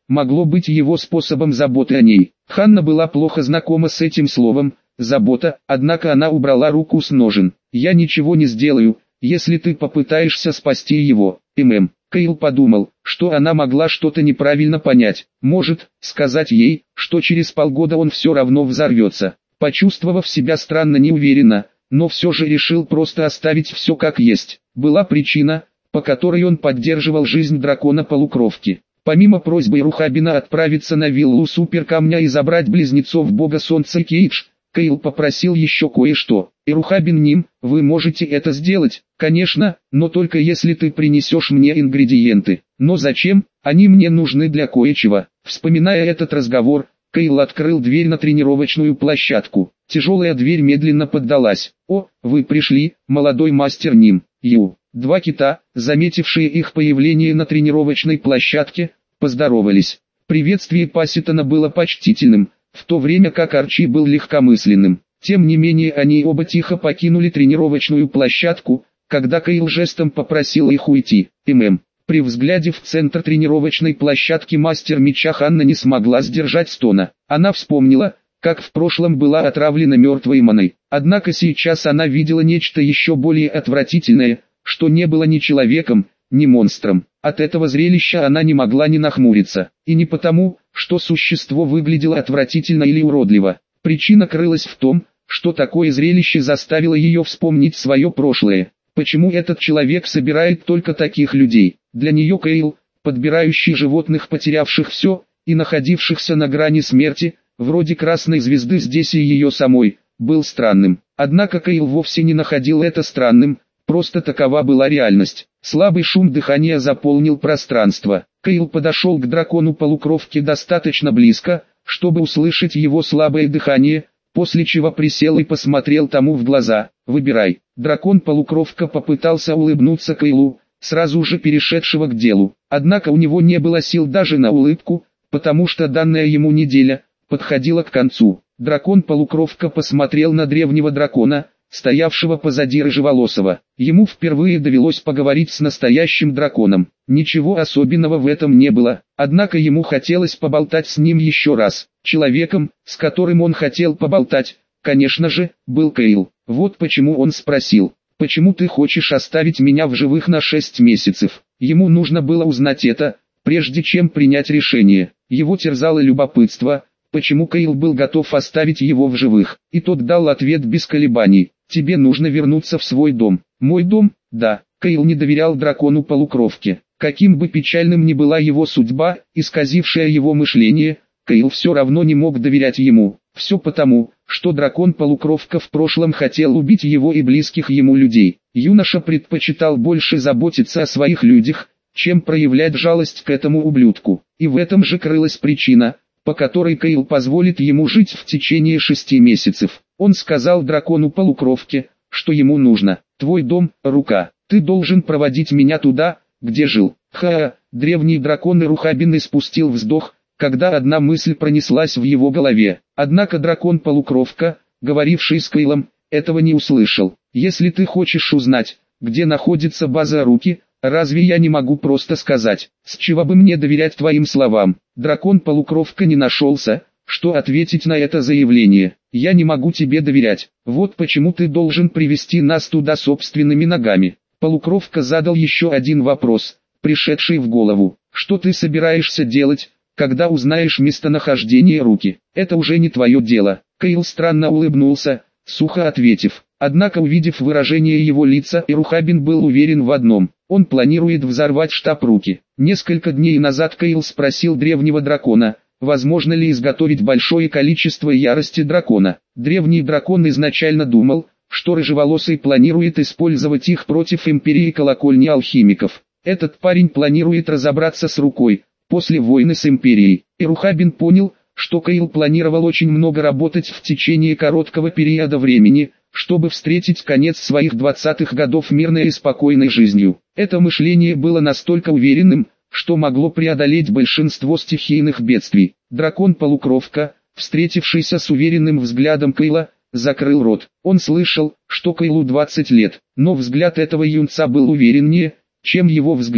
могло быть его способом заботы о ней. Ханна была плохо знакома с этим словом «забота», однако она убрала руку с ножен. «Я ничего не сделаю, если ты попытаешься спасти его, ММ». Кайл подумал, что она могла что-то неправильно понять. Может, сказать ей, что через полгода он все равно взорвется. Почувствовав себя странно неуверенно, но все же решил просто оставить все как есть. Была причина, по которой он поддерживал жизнь дракона-полукровки. Помимо просьбы Рухабина отправиться на виллу Суперкамня и забрать близнецов бога солнца Кейдж, Кайл попросил еще кое-что. «Ирухабин Ним, вы можете это сделать, конечно, но только если ты принесешь мне ингредиенты. Но зачем? Они мне нужны для кое-чего». Вспоминая этот разговор, Кайл открыл дверь на тренировочную площадку. Тяжелая дверь медленно поддалась. «О, вы пришли, молодой мастер Ним, Ю». Два кита, заметившие их появление на тренировочной площадке, поздоровались. Приветствие Пасситона было почтительным, в то время как Арчи был легкомысленным. Тем не менее они оба тихо покинули тренировочную площадку, когда Кайл жестом попросил их уйти. ММ. При взгляде в центр тренировочной площадки мастер меча Ханна не смогла сдержать стона. Она вспомнила, как в прошлом была отравлена мертвой маной. Однако сейчас она видела нечто еще более отвратительное, что не было ни человеком, ни монстром. От этого зрелища она не могла не нахмуриться. И не потому, что существо выглядело отвратительно или уродливо. Причина крылась в том, что такое зрелище заставило ее вспомнить свое прошлое. Почему этот человек собирает только таких людей? Для нее Кайл, подбирающий животных, потерявших все, и находившихся на грани смерти, вроде красной звезды здесь и ее самой, был странным. Однако Кайл вовсе не находил это странным, просто такова была реальность. Слабый шум дыхания заполнил пространство. Кайл подошел к дракону полукровки достаточно близко, чтобы услышать его слабое дыхание, после чего присел и посмотрел тому в глаза. «Выбирай». Дракон-полукровка попытался улыбнуться Кайлу, сразу же перешедшего к делу. Однако у него не было сил даже на улыбку, потому что данная ему неделя подходила к концу. Дракон-полукровка посмотрел на древнего дракона, стоявшего позади рыжеволосого. Ему впервые довелось поговорить с настоящим драконом. Ничего особенного в этом не было, однако ему хотелось поболтать с ним еще раз. Человеком, с которым он хотел поболтать, конечно же, был Кайл. Вот почему он спросил: «Почему ты хочешь оставить меня в живых на шесть месяцев?» Ему нужно было узнать это, прежде чем принять решение. Его терзало любопытство, почему Кайл был готов оставить его в живых. И тот дал ответ без колебаний: «Тебе нужно вернуться в свой дом». «Мой дом?» «Да». Кайл не доверял дракону полукровке. Каким бы печальным ни была его судьба, исказившая его мышление, Кайл все равно не мог доверять ему. Все потому, что дракон-полукровка в прошлом хотел убить его и близких ему людей. Юноша предпочитал больше заботиться о своих людях, чем проявлять жалость к этому ублюдку. И в этом же крылась причина, по которой Кайл позволит ему жить в течение шести месяцев. Он сказал дракону-полукровке, что ему нужно: «Твой дом, рука. Ты должен проводить меня туда, где жил». Ха, древний дракон Ирухабин испустил вздох, когда одна мысль пронеслась в его голове. Однако дракон-полукровка, говоривший с Кайлом, этого не услышал. «Если ты хочешь узнать, где находится база руки, разве я не могу просто сказать? С чего бы мне доверять твоим словам?» Дракон-полукровка не нашелся, что ответить на это заявление. «Я не могу тебе доверять. Вот почему ты должен привести нас туда собственными ногами». Полукровка задал еще один вопрос, пришедший в голову: «Что ты собираешься делать, когда узнаешь местонахождение руки?» «Это уже не твое дело». Кайл странно улыбнулся, сухо ответив. Однако, увидев выражение его лица, Ирухабин был уверен в одном: он планирует взорвать штаб руки. Несколько дней назад Кайл спросил древнего дракона, возможно ли изготовить большое количество ярости дракона. Древний дракон изначально думал, что рыжеволосый планирует использовать их против империи колокольни алхимиков. Этот парень планирует разобраться с рукой после войны с империей. Ирухабин понял, что Кайл планировал очень много работать в течение короткого периода времени, чтобы встретить конец своих двадцатых годов мирной и спокойной жизнью. Это мышление было настолько уверенным, что могло преодолеть большинство стихийных бедствий. Дракон-полукровка, встретившийся с уверенным взглядом Кайла, закрыл рот. Он слышал, что Кайлу двадцать лет, но взгляд этого юнца был увереннее, чем его взгляд,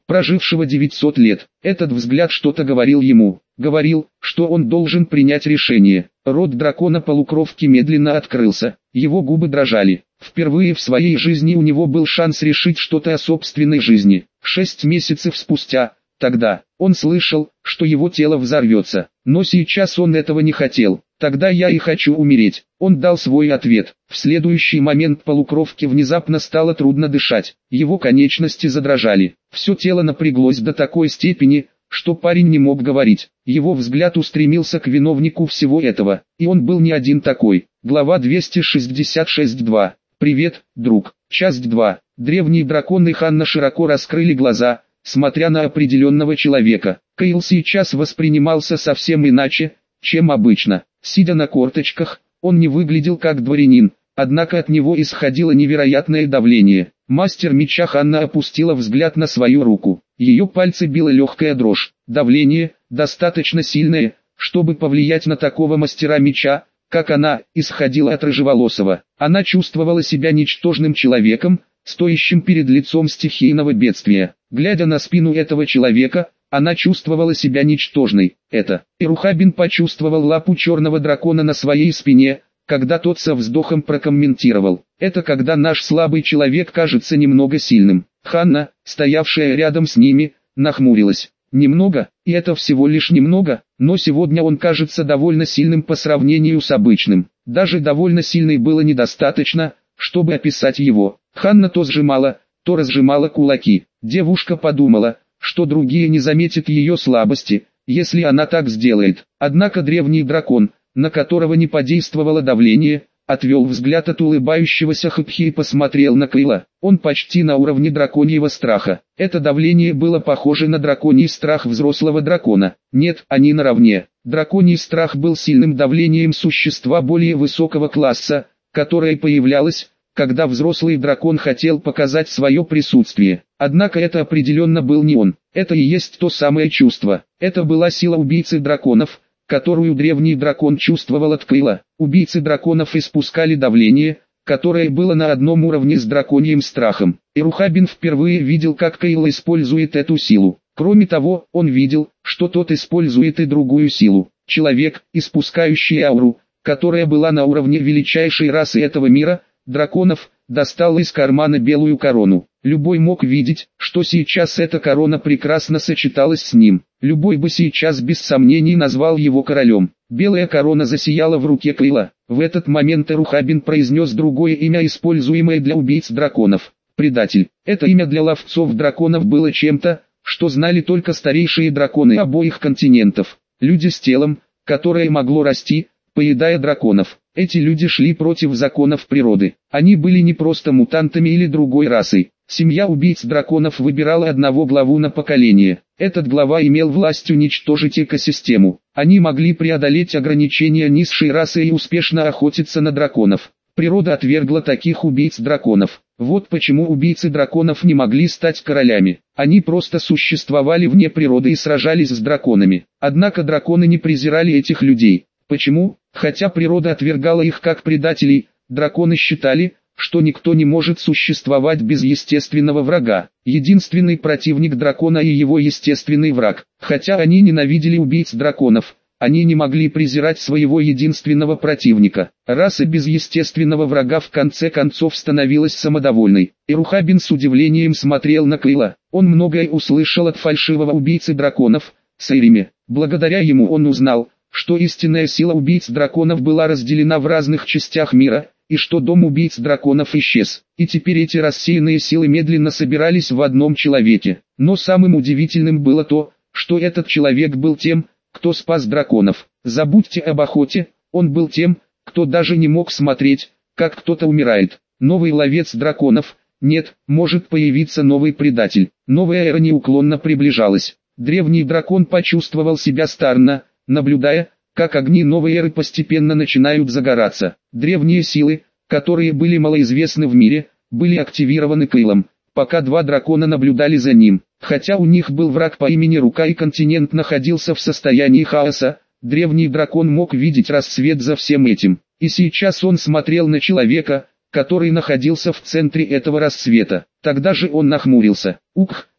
прожившего девятьсот лет. Этот взгляд что-то говорил ему. Говорил, что он должен принять решение. Рот дракона-полукровки медленно открылся. Его губы дрожали. Впервые в своей жизни у него был шанс решить что-то о собственной жизни. Шесть месяцев спустя, тогда, он слышал, что его тело взорвется. Но сейчас он этого не хотел. «Тогда я и хочу умереть», — он дал свой ответ. В следующий момент полукровке внезапно стало трудно дышать. Его конечности задрожали. Все тело напряглось до такой степени, что парень не мог говорить. Его взгляд устремился к виновнику всего этого. И он был не один такой. Глава двести шестьдесят шесть два. «Привет, друг». Часть два. Древние драконы Ханна широко раскрыли глаза, смотря на определенного человека. Кейл сейчас воспринимался совсем иначе, чем обычно. Сидя на корточках, он не выглядел как дворянин, однако от него исходило невероятное давление. Мастер меча Ханна опустила взгляд на свою руку. Ее пальцы била легкая дрожь. Давление, достаточно сильное, чтобы повлиять на такого мастера меча, как она, исходила от рыжеволосого. Она чувствовала себя ничтожным человеком, стоящим перед лицом стихийного бедствия. Глядя на спину этого человека, она чувствовала себя ничтожной. Это. И Рухабин почувствовал лапу черного дракона на своей спине, когда тот со вздохом прокомментировал. Это когда наш слабый человек кажется немного сильным. Ханна, стоявшая рядом с ними, нахмурилась. Немного, и это всего лишь немного, но сегодня он кажется довольно сильным по сравнению с обычным. Даже довольно сильный было недостаточно, чтобы описать его. Ханна то сжимала, то разжимала кулаки. Девушка подумала, что другие не заметят ее слабости, если она так сделает. Однако древний дракон, на которого не подействовало давление, отвел взгляд от улыбающегося Хапхи и посмотрел на Кейла. Он почти на уровне драконьего страха. Это давление было похоже на драконий страх взрослого дракона. Нет, они наравне. Драконий страх был сильным давлением существа более высокого класса, которое появлялось, когда взрослый дракон хотел показать свое присутствие. Однако это определенно был не он. Это и есть то самое чувство. Это была сила убийцы драконов, которую древний дракон чувствовал от Кейла. Убийцы драконов испускали давление, которое было на одном уровне с драконьим страхом. И Рухабин впервые видел, как Кейл использует эту силу. Кроме того, он видел, что тот использует и другую силу. Человек, испускающий ауру, которая была на уровне величайшей расы этого мира, драконов, достал из кармана белую корону. Любой мог видеть, что сейчас эта корона прекрасно сочеталась с ним. Любой бы сейчас без сомнений назвал его королем. Белая корона засияла в руке Кейла. В этот момент Рухабин произнес другое имя, используемое для убийц драконов. Предатель. Это имя для ловцов драконов было чем-то, что знали только старейшие драконы обоих континентов. Люди с телом, которое могло расти, поедая драконов. Эти люди шли против законов природы. Они были не просто мутантами или другой расой. Семья убийц драконов выбирала одного главу на поколение. Этот глава имел власть уничтожить экосистему. Они могли преодолеть ограничения низшей расы и успешно охотиться на драконов. Природа отвергла таких убийц драконов. Вот почему убийцы драконов не могли стать королями. Они просто существовали вне природы и сражались с драконами. Однако драконы не презирали этих людей. Почему? Хотя природа отвергала их как предателей, драконы считали, что никто не может существовать без естественного врага. Единственный противник дракона и его естественный враг. Хотя они ненавидели убийц драконов, они не могли презирать своего единственного противника. Раса без естественного врага в конце концов становилась самодовольной. И Рухабин с удивлением смотрел на Кейла. Он многое услышал от фальшивого убийцы драконов, Сейриме. Благодаря ему он узнал, что истинная сила убийц драконов была разделена в разных частях мира, и что дом убийц драконов исчез. И теперь эти рассеянные силы медленно собирались в одном человеке. Но самым удивительным было то, что этот человек был тем, кто спас драконов. Забудьте об охоте, он был тем, кто даже не мог смотреть, как кто-то умирает. Новый ловец драконов, нет, может появиться новый предатель. Новая эра неуклонно приближалась. Древний дракон почувствовал себя старно, наблюдая, как огни новой эры постепенно начинают загораться. Древние силы, которые были малоизвестны в мире, были активированы Кейлом, пока два дракона наблюдали за ним. Хотя у них был враг по имени Рука и континент находился в состоянии хаоса, древний дракон мог видеть рассвет за всем этим. И сейчас он смотрел на человека, который находился в центре этого рассвета. Тогда же он нахмурился. Ух,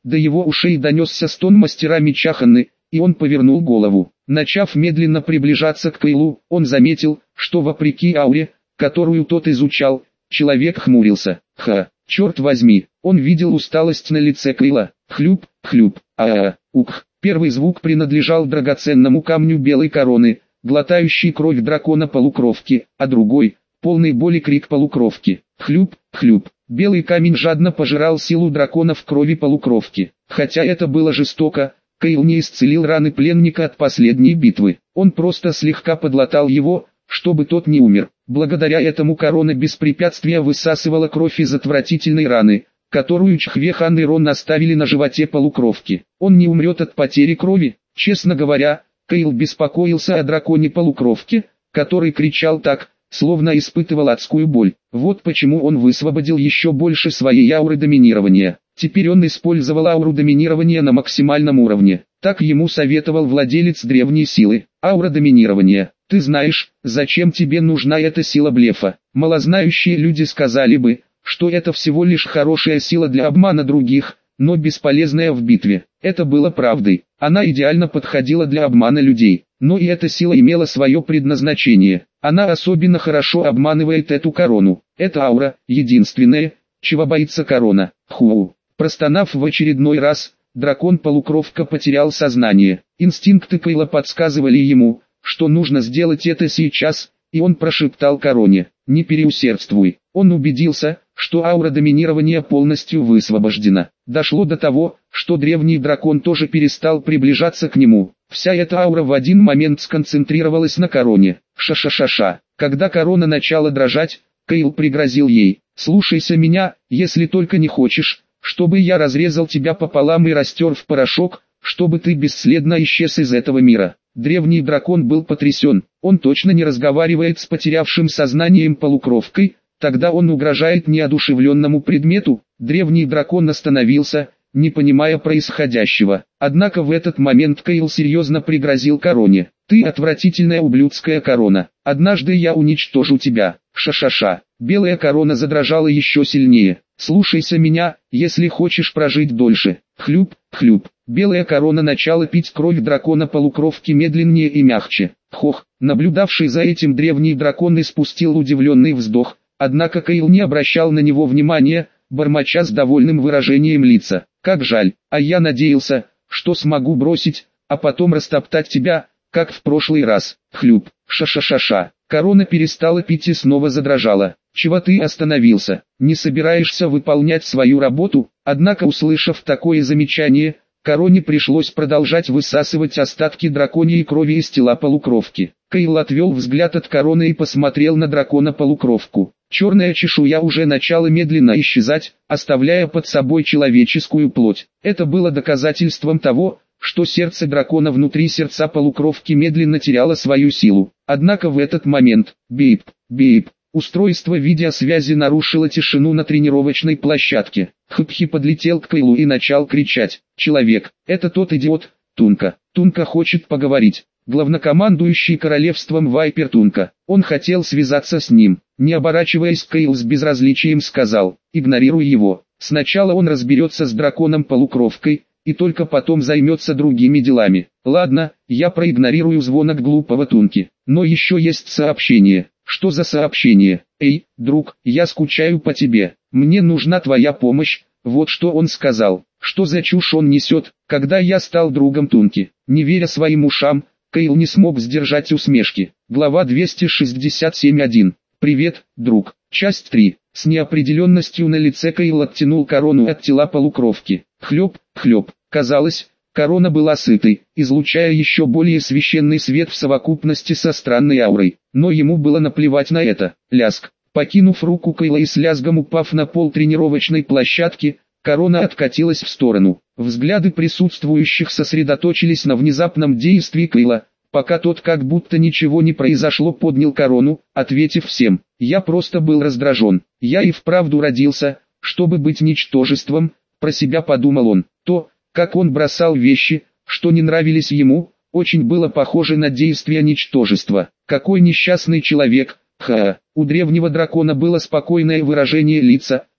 До его ушей донесся стон мастера меча Ханны, и он повернул голову. Начав медленно приближаться к Кайлу, он заметил, что вопреки ауре, которую тот изучал, человек хмурился. Ха, черт возьми, он видел усталость на лице Кайла. Хлюп, хлюп, а-а, ух. Первый звук принадлежал драгоценному камню белой короны, глотающий кровь дракона-полукровки, а другой — полный боли крик полукровки. Хлюп, хлюп. Белый камень жадно пожирал силу дракона в крови полукровки. Хотя это было жестоко, Кайл не исцелил раны пленника от последней битвы. Он просто слегка подлатал его, чтобы тот не умер. Благодаря этому корона без препятствия высасывала кровь из отвратительной раны, которую Чхвехан и Рон оставили на животе полукровки. Он не умрет от потери крови. Честно говоря, Кайл беспокоился о драконе-полукровке, который кричал так, словно испытывал адскую боль. Вот почему он высвободил еще больше своей ауры доминирования. Теперь он использовал ауру доминирования на максимальном уровне. Так ему советовал владелец древней силы. Аура доминирования. Ты знаешь, зачем тебе нужна эта сила блефа? Малознающие люди сказали бы, что это всего лишь хорошая сила для обмана других, но бесполезная в битве. Это было правдой. Она идеально подходила для обмана людей. Но и эта сила имела свое предназначение. Она особенно хорошо обманывает эту корону. Эта аура — единственное, чего боится корона. Ху. Простонав в очередной раз, дракон-полукровка потерял сознание. Инстинкты Кайла подсказывали ему, что нужно сделать это сейчас, и он прошептал короне: «Не переусердствуй». Он убедился, что аура доминирования полностью высвобождена. Дошло до того, что древний дракон тоже перестал приближаться к нему. Вся эта аура в один момент сконцентрировалась на короне. Ша-ша-ша-ша. Когда корона начала дрожать, Кайл пригрозил ей: «Слушайся меня, если только не хочешь, чтобы я разрезал тебя пополам и растер в порошок, чтобы ты бесследно исчез из этого мира». Древний дракон был потрясен. Он точно не разговаривает с потерявшим сознанием полукровкой, тогда он угрожает неодушевленному предмету. Древний дракон остановился, не понимая происходящего. Однако в этот момент Кайл серьезно пригрозил короне: «Ты отвратительная ублюдская корона. Однажды я уничтожу тебя». Ша-ша-ша. Белая корона задрожала еще сильнее. «Слушайся меня, если хочешь прожить дольше». Хлюп, хлюп. Белая корона начала пить кровь дракона-полукровки медленнее и мягче. Хох. Наблюдавший за этим древний дракон испустил удивленный вздох, однако Кайл не обращал на него внимания, бормоча с довольным выражением лица: «Как жаль, а я надеялся, что смогу бросить, а потом растоптать тебя, как в прошлый раз». Хлюп. Ша-ша-ша-ша. Корона перестала пить и снова задрожала. «Чего ты остановился? Не собираешься выполнять свою работу?» Однако, услышав такое замечание, короне пришлось продолжать высасывать остатки драконьей крови из тела полукровки. Кайл отвел взгляд от короны и посмотрел на дракона-полукровку. Черная чешуя уже начала медленно исчезать, оставляя под собой человеческую плоть. Это было доказательством того, что сердце дракона внутри сердца полукровки медленно теряло свою силу. Однако в этот момент, бип, бип, устройство видеосвязи нарушило тишину на тренировочной площадке. Хпхи подлетел к Кайлу и начал кричать: «Человек, это тот идиот, Тунка. Тунка хочет поговорить». Главнокомандующий королевством Вайпер Тунка. Он хотел связаться с ним. Не оборачиваясь, Кайл с безразличием сказал: «Игнорируй его. Сначала он разберется с драконом-полукровкой, и только потом займется другими делами». «Ладно, я проигнорирую звонок глупого Тунки. Но еще есть сообщение». «Что за сообщение?» «Эй, друг, я скучаю по тебе. Мне нужна твоя помощь». Вот что он сказал. Что за чушь он несет, когда я стал другом Тунки? Не веря своим ушам, Кайл не смог сдержать усмешки. Глава двести шестьдесят семь точка один. «Привет, друг». Часть три. С неопределенностью на лице Кайл оттянул корону от тела полукровки. Хлеб, хлеб. Казалось, корона была сытой, излучая еще более священный свет в совокупности со странной аурой. Но ему было наплевать на это. Лязг. Покинув руку Кайла и с лязгом упав на пол тренировочной площадки, корона откатилась в сторону. Взгляды присутствующих сосредоточились на внезапном действии Кайла, пока тот, как будто ничего не произошло, поднял корону, ответив всем: «Я просто был раздражен. Я и вправду родился, чтобы быть ничтожеством», про себя подумал он. То, как он бросал вещи, что не нравились ему, очень было похоже на действие ничтожества. Какой несчастный человек. Ха. У древнего дракона было спокойное выражение лица,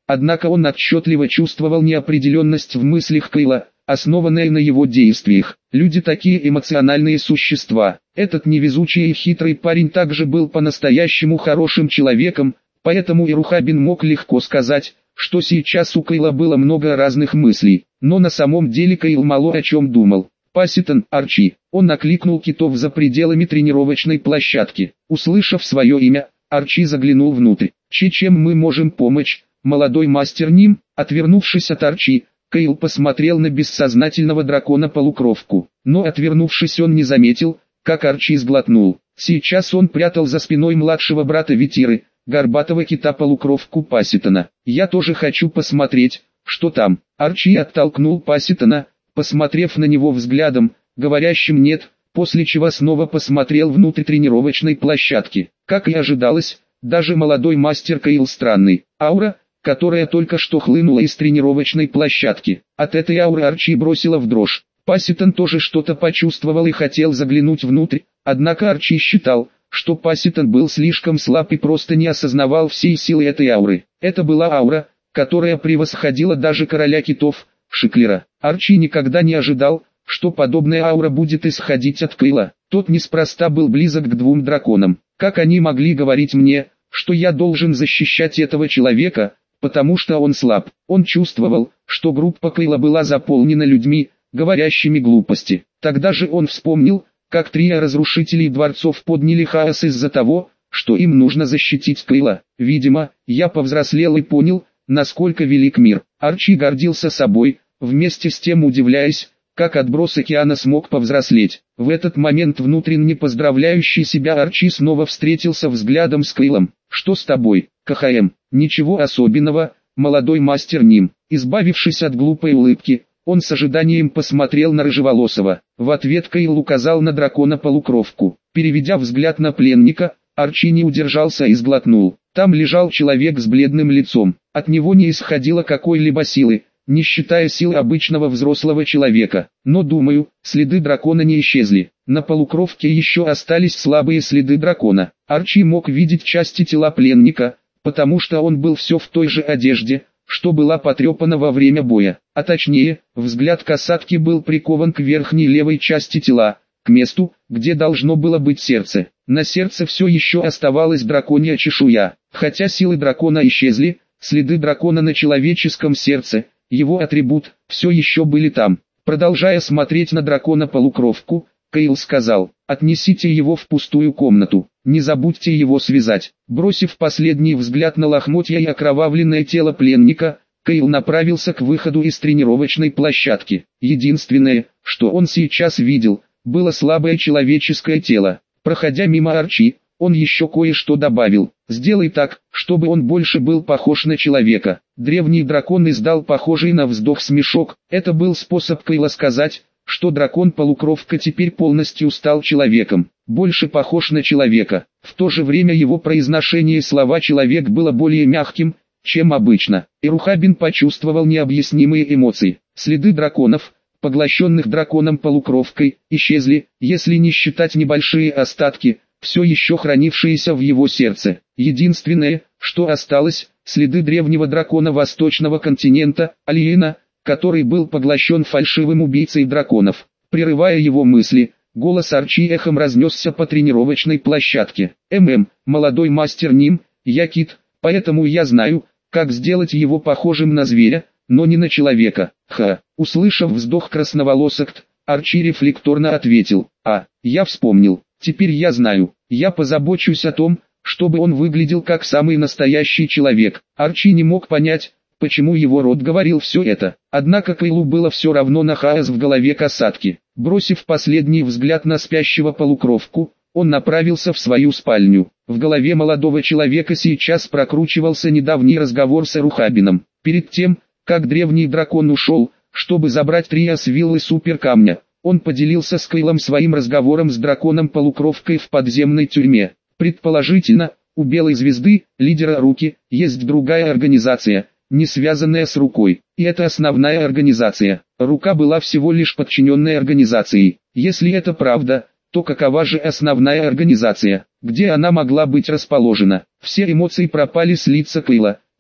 Однако он отчетливо чувствовал неопределенность в мыслях Кейла, основанные на его действиях. Люди такие эмоциональные существа. Этот невезучий и хитрый парень также был по-настоящему хорошим человеком, поэтому и Рухабин мог легко сказать, что сейчас у Кейла было много разных мыслей. Но на самом деле Кейл мало о чем думал. «Пасситон, Арчи!» Он окликнул китов за пределами тренировочной площадки. Услышав свое имя, Арчи заглянул внутрь. «Че, чем мы можем помочь, молодой мастер Ним?» Отвернувшись от Арчи, Кейл посмотрел на бессознательного дракона-полукровку. Но отвернувшись, он не заметил, как Арчи сглотнул. Сейчас он прятал за спиной младшего брата Ветиры, горбатого кита-полукровку Пасситона. «Я тоже хочу посмотреть, что там». Арчи оттолкнул Пасситона, посмотрев на него взглядом, говорящим «нет», после чего снова посмотрел внутрь тренировочной площадки. Как и ожидалось, даже молодой мастер Кейл странный. Аура, которая только что хлынула из тренировочной площадки. От этой ауры Арчи бросила в дрожь. Пасситон тоже что-то почувствовал и хотел заглянуть внутрь, однако Арчи считал, что Пасситон был слишком слаб и просто не осознавал всей силы этой ауры. Это была аура, которая превосходила даже короля китов, Шиклера. Арчи никогда не ожидал, что подобная аура будет исходить от Кейла. Тот неспроста был близок к двум драконам. Как они могли говорить мне, что я должен защищать этого человека, потому что он слаб? Он чувствовал, что группа Кейла была заполнена людьми, говорящими глупости. Тогда же он вспомнил, как трио разрушителей дворцов подняли хаос из-за того, что им нужно защитить Кейла. Видимо, я повзрослел и понял, насколько велик мир. Арчи гордился собой, вместе с тем удивляясь, как отброс океана смог повзрослеть. В этот момент внутренне поздравляющий себя Арчи снова встретился взглядом с Кейлом. «Что с тобой, КХМ?» «Ничего особенного, молодой мастер Ним». Избавившись от глупой улыбки, он с ожиданием посмотрел на Рыжеволосого. В ответ Кейл указал на дракона-полукровку. Переведя взгляд на пленника, Арчи не удержался и сглотнул. Там лежал человек с бледным лицом. От него не исходило какой-либо силы, не считая сил обычного взрослого человека. Но, думаю, следы дракона не исчезли. На полукровке еще остались слабые следы дракона. Арчи мог видеть части тела пленника, потому что он был все в той же одежде, что была потрепана во время боя. А точнее, взгляд касатки был прикован к верхней левой части тела, к месту, где должно было быть сердце. На сердце все еще оставалась драконья чешуя. Хотя силы дракона исчезли, следы дракона на человеческом сердце, его атрибут, все еще были там. Продолжая смотреть на дракона-полукровку, Кейл сказал: «Отнесите его в пустую комнату, не забудьте его связать». Бросив последний взгляд на лохмотья и окровавленное тело пленника, Кейл направился к выходу из тренировочной площадки. Единственное, что он сейчас видел, было слабое человеческое тело. Проходя мимо Арчи, он еще кое-что добавил: «Сделай так, чтобы он больше был похож на человека». Древний дракон издал похожий на вздох смешок. Это был способ Кейла сказать, что дракон-полукровка теперь полностью стал человеком, больше похож на человека. В то же время его произношение слова «человек» было более мягким, чем обычно. И Рухабин почувствовал необъяснимые эмоции. Следы драконов, поглощенных драконом-полукровкой, исчезли, если не считать небольшие остатки, все еще хранившиеся в его сердце. Единственное, что осталось, следы древнего дракона восточного континента, Алиена, который был поглощен фальшивым убийцей драконов. Прерывая его мысли, голос Арчи эхом разнесся по тренировочной площадке. «ММ, молодой мастер Ним, я кит, поэтому я знаю, как сделать его похожим на зверя, но не на человека». Ха. Услышав вздох красноволосок, Арчи рефлекторно ответил: «А, я вспомнил, теперь я знаю, я позабочусь о том, чтобы он выглядел как самый настоящий человек». Арчи не мог понять, почему его род говорил все это. Однако Кейлу было все равно на хаос в голове касатки. Бросив последний взгляд на спящего полукровку, он направился в свою спальню. В голове молодого человека сейчас прокручивался недавний разговор с Рухабином. Перед тем, как древний дракон ушел, чтобы забрать трио с виллы суперкамня, он поделился с Кейлом своим разговором с драконом-полукровкой в подземной тюрьме. Предположительно, у Белой Звезды, лидера Руки, есть другая организация, не связанная с Рукой, и это основная организация. Рука была всего лишь подчиненной организацией. Если это правда, то какова же основная организация, где она могла быть расположена? Все эмоции пропали с лица Кейла,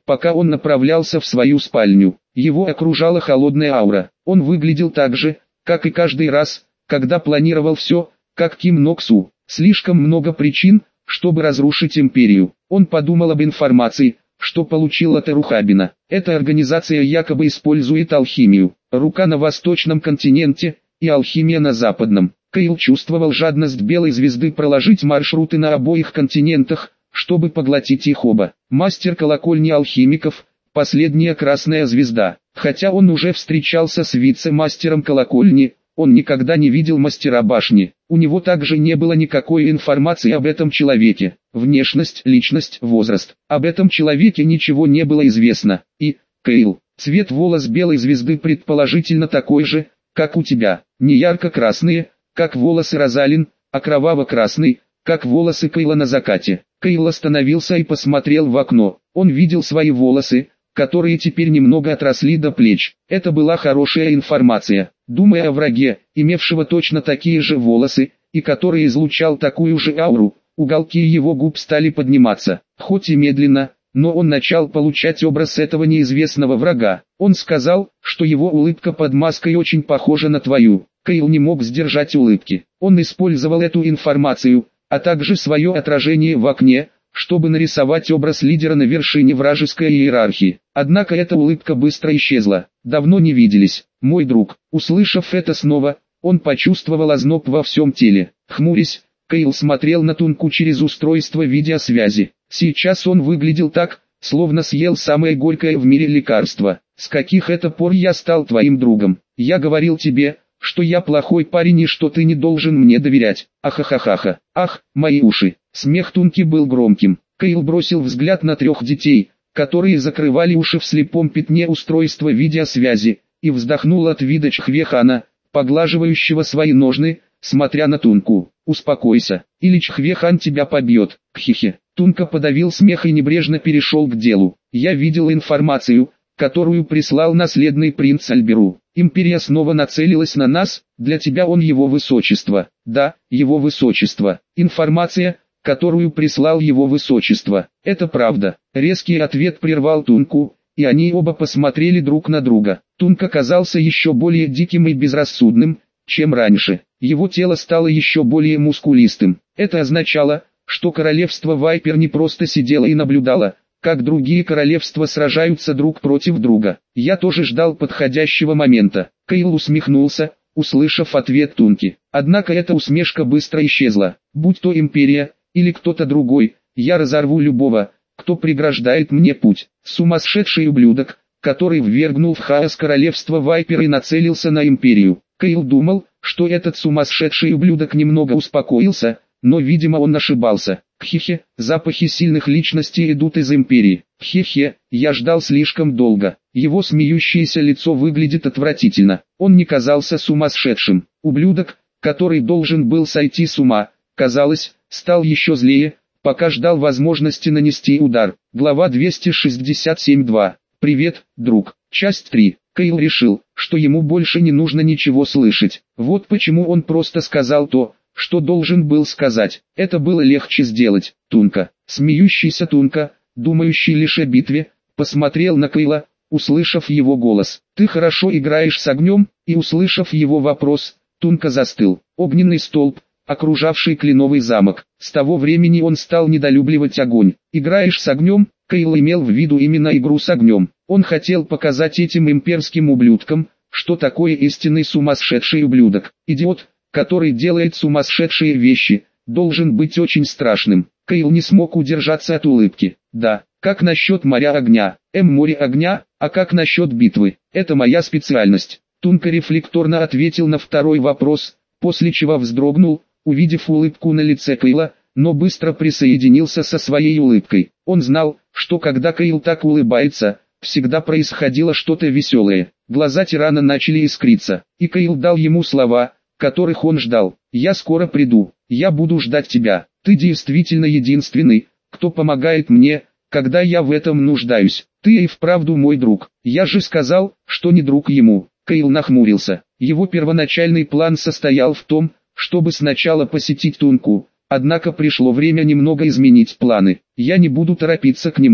пока он направлялся в свою спальню. Его окружала холодная аура. Он выглядел так же, как и каждый раз, когда планировал все, как Ким Нок Су. Слишком много причин, чтобы разрушить империю. Он подумал об информации, что получил от Эрухабина. Эта организация якобы использует алхимию. Рука на восточном континенте и алхимия на западном. Кейл чувствовал жадность Белой Звезды проложить маршруты на обоих континентах, чтобы поглотить их оба. Мастер колокольни алхимиков, последняя Красная Звезда. Хотя он уже встречался с вице-мастером колокольни, он никогда не видел мастера башни. У него также не было никакой информации об этом человеке. Внешность, личность, возраст. Об этом человеке ничего не было известно. И, Кейл, цвет волос Белой Звезды предположительно такой же, как у тебя. Не ярко-красные, как волосы Розалин, а кроваво-красный, как волосы Кейла на закате. Кейл остановился и посмотрел в окно. Он видел свои волосы, которые теперь немного отросли до плеч. Это была хорошая информация. Думая о враге, имевшего точно такие же волосы, и который излучал такую же ауру, уголки его губ стали подниматься. Хоть и медленно, но он начал получать образ этого неизвестного врага. Он сказал, что его улыбка под маской очень похожа на твою. Кейл не мог сдержать улыбки. Он использовал эту информацию, а также свое отражение в окне, чтобы нарисовать образ лидера на вершине вражеской иерархии. Однако эта улыбка быстро исчезла. Давно не виделись, мой друг. Услышав это снова, он почувствовал озноб во всем теле. Хмурясь, Кейл смотрел на Тунку через устройство видеосвязи. Сейчас он выглядел так, словно съел самое горькое в мире лекарство. С каких это пор я стал твоим другом? Я говорил тебе, что я плохой парень и что ты не должен мне доверять. Ахахахаха. Ах, мои уши. Смех Тунки был громким. Кейл бросил взгляд на трех детей, которые закрывали уши в слепом пятне устройства видеосвязи, и вздохнул от вида Чхвехана, поглаживающего свои ножны, смотря на Тунку. Успокойся, или Чхвехан тебя побьет. Кхихе. Тунка подавил смех и небрежно перешел к делу. Я видел информацию, которую прислал наследный принц Альберу. Империя снова нацелилась на нас, для тебя он его высочество. Да, его высочество. Информация, которую прислал его высочество. Это правда. Резкий ответ прервал Тунку, и они оба посмотрели друг на друга. Тунка казался еще более диким и безрассудным, чем раньше. Его тело стало еще более мускулистым. Это означало, что королевство Вайпер не просто сидело и наблюдало, как другие королевства сражаются друг против друга. Я тоже ждал подходящего момента. Кейл усмехнулся, услышав ответ Тунки. Однако эта усмешка быстро исчезла. Будь то империя, или кто-то другой, я разорву любого, кто преграждает мне путь. Сумасшедший ублюдок, который ввергнул в хаос королевство Вайпер и нацелился на империю. Кейл думал, что этот сумасшедший ублюдок немного успокоился, но видимо он ошибался. Хе-хе, запахи сильных личностей идут из империи. Хе-хе, я ждал слишком долго. Его смеющееся лицо выглядит отвратительно. Он не казался сумасшедшим. Ублюдок, который должен был сойти с ума, казалось, стал еще злее, пока ждал возможности нанести удар. Глава двести шестьдесят семь два. Привет, друг. Часть три. Кейл решил, что ему больше не нужно ничего слышать. Вот почему он просто сказал то, что должен был сказать. Это было легче сделать. Тунка, смеющийся Тунка, думающий лишь о битве, посмотрел на Кейла, услышав его голос. «Ты хорошо играешь с огнем?» И услышав его вопрос, Тунка застыл. Огненный столб, окружавший кленовый замок. С того времени он стал недолюбливать огонь. «Играешь с огнем?» Кейл имел в виду именно игру с огнем. Он хотел показать этим имперским ублюдкам, что такое истинный сумасшедший ублюдок. Идиот, который делает сумасшедшие вещи, должен быть очень страшным. Кейл не смог удержаться от улыбки. Да, как насчет моря огня? М море огня, а как насчет битвы? Это моя специальность. Тунка рефлекторно ответил на второй вопрос, после чего вздрогнул, увидев улыбку на лице Кейла, но быстро присоединился со своей улыбкой. Он знал, что когда Кейл так улыбается, всегда происходило что-то веселое. Глаза тирана начали искриться, и Кейл дал ему слова, которых он ждал. «Я скоро приду, я буду ждать тебя, ты действительно единственный, кто помогает мне, когда я в этом нуждаюсь, ты и вправду мой друг, я же сказал, что не друг ему». Кейл нахмурился, его первоначальный план состоял в том, чтобы сначала посетить Тунку, однако пришло время немного изменить планы. «Я не буду торопиться к нему», —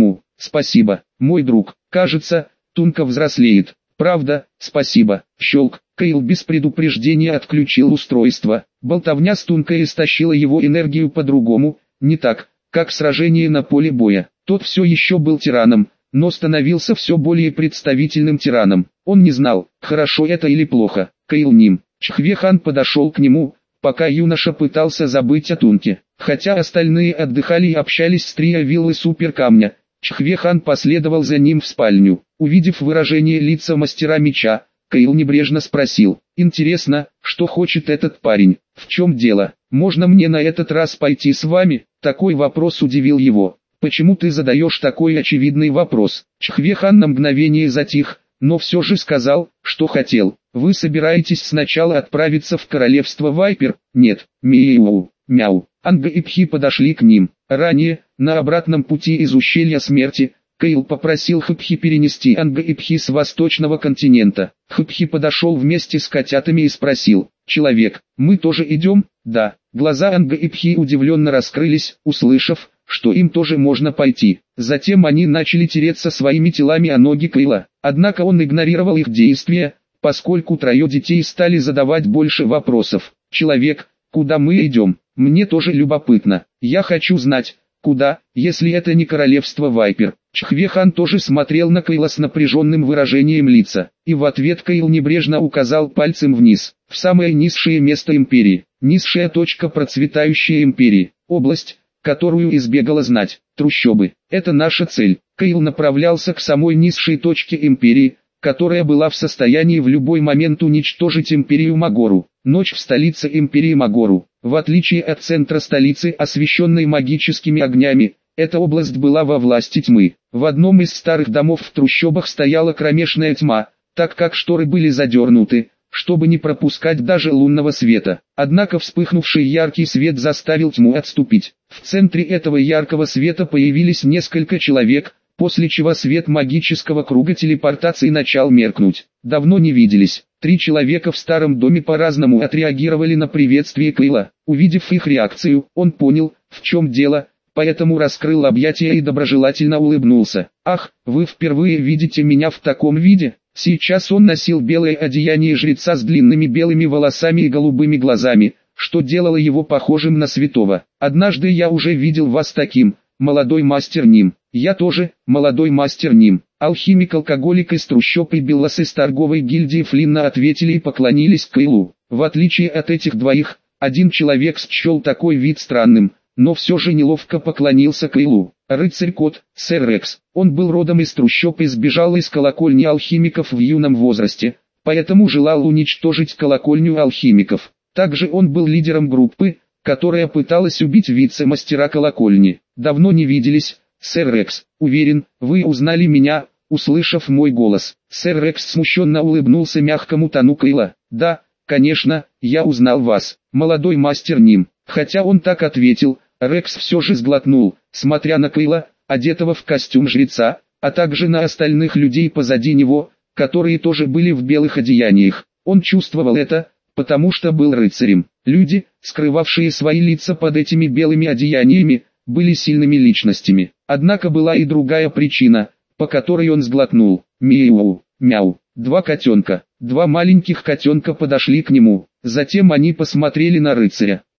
спасибо, мой друг, кажется, Тунка взрослеет. Правда, спасибо, щелк. Кайл без предупреждения отключил устройство. Болтовня с Тункой истощила его энергию по-другому, не так, как сражение на поле боя. Тот все еще был тираном, но становился все более представительным тираном. Он не знал, хорошо это или плохо. Кайл ним. Чхве-хан подошел к нему, пока юноша пытался забыть о Тунке. Хотя остальные отдыхали и общались с трио виллы Суперкамня, Чхве-хан последовал за ним в спальню. Увидев выражение лица мастера меча, Кайл небрежно спросил: «Интересно, что хочет этот парень? В чем дело? Можно мне на этот раз пойти с вами?» Такой вопрос удивил его. «Почему ты задаешь такой очевидный вопрос?» Чхве-хан на мгновение затих, но все же сказал, что хотел. «Вы собираетесь сначала отправиться в королевство Вайпер?» «Нет, мяу, мяу». Анга и Пхи подошли к ним. Ранее, на обратном пути из ущелья смерти, Кайл попросил Хпхи перенести Анга и Пхи с восточного континента. Хпхи подошел вместе с котятами и спросил: «Человек, мы тоже идем?» «Да». Глаза Анга и Пхи удивленно раскрылись, услышав, что им тоже можно пойти. Затем они начали тереться своими телами о ноги Кайла. Однако он игнорировал их действия, поскольку трое детей стали задавать больше вопросов. «Человек, куда мы идем? Мне тоже любопытно. Я хочу знать, куда, если это не королевство Вайпер». Чхве-хан тоже смотрел на Кайла с напряженным выражением лица, и в ответ Кайл небрежно указал пальцем вниз, в самое низшее место империи, низшая точка процветающей империи, область, которую избегала знать, трущобы. Это наша цель. Кайл направлялся к самой низшей точке империи, которая была в состоянии в любой момент уничтожить империю Магору. Ночь в столице империи Магору. В отличие от центра столицы, освещенной магическими огнями, эта область была во власти тьмы. В одном из старых домов в трущобах стояла кромешная тьма, так как шторы были задернуты, чтобы не пропускать даже лунного света. Однако вспыхнувший яркий свет заставил тьму отступить. В центре этого яркого света появились несколько человек, после чего свет магического круга телепортации начал меркнуть. Давно не виделись. Три человека в старом доме по-разному отреагировали на приветствие Кайла. Увидев их реакцию, он понял, в чем дело, поэтому раскрыл объятия и доброжелательно улыбнулся. «Ах, вы впервые видите меня в таком виде?» Сейчас он носил белое одеяние жреца с длинными белыми волосами и голубыми глазами, что делало его похожим на святого. «Однажды я уже видел вас таким, молодой мастер Ним». «Я тоже, молодой мастер Ним». Алхимик-алкоголик из трущоб и Беллас из торговой гильдии Флинна ответили и поклонились Кайлу. В отличие от этих двоих, один человек счел такой вид странным, но все же неловко поклонился Кайлу. Рыцарь-кот, сэр Рекс. Он был родом из трущоб и сбежал из колокольни алхимиков в юном возрасте, поэтому желал уничтожить колокольню алхимиков. Также он был лидером группы, которая пыталась убить вице-мастера колокольни. «Давно не виделись, сэр Рекс. Уверен, вы узнали меня, услышав мой голос». Сэр Рекс смущенно улыбнулся мягкому тону Кайла. «Да, конечно, я узнал вас, молодой мастер Ним». Хотя он так ответил, Рекс все же сглотнул, смотря на Кайла, одетого в костюм жреца, а также на остальных людей позади него, которые тоже были в белых одеяниях. Он чувствовал это, потому что был рыцарем. Люди, скрывавшие свои лица под этими белыми одеяниями, были сильными личностями. Однако была и другая причина, по которой он сглотнул. Мяу, мяу. Два котенка, два маленьких котенка подошли к нему. Затем они посмотрели на рыцаря.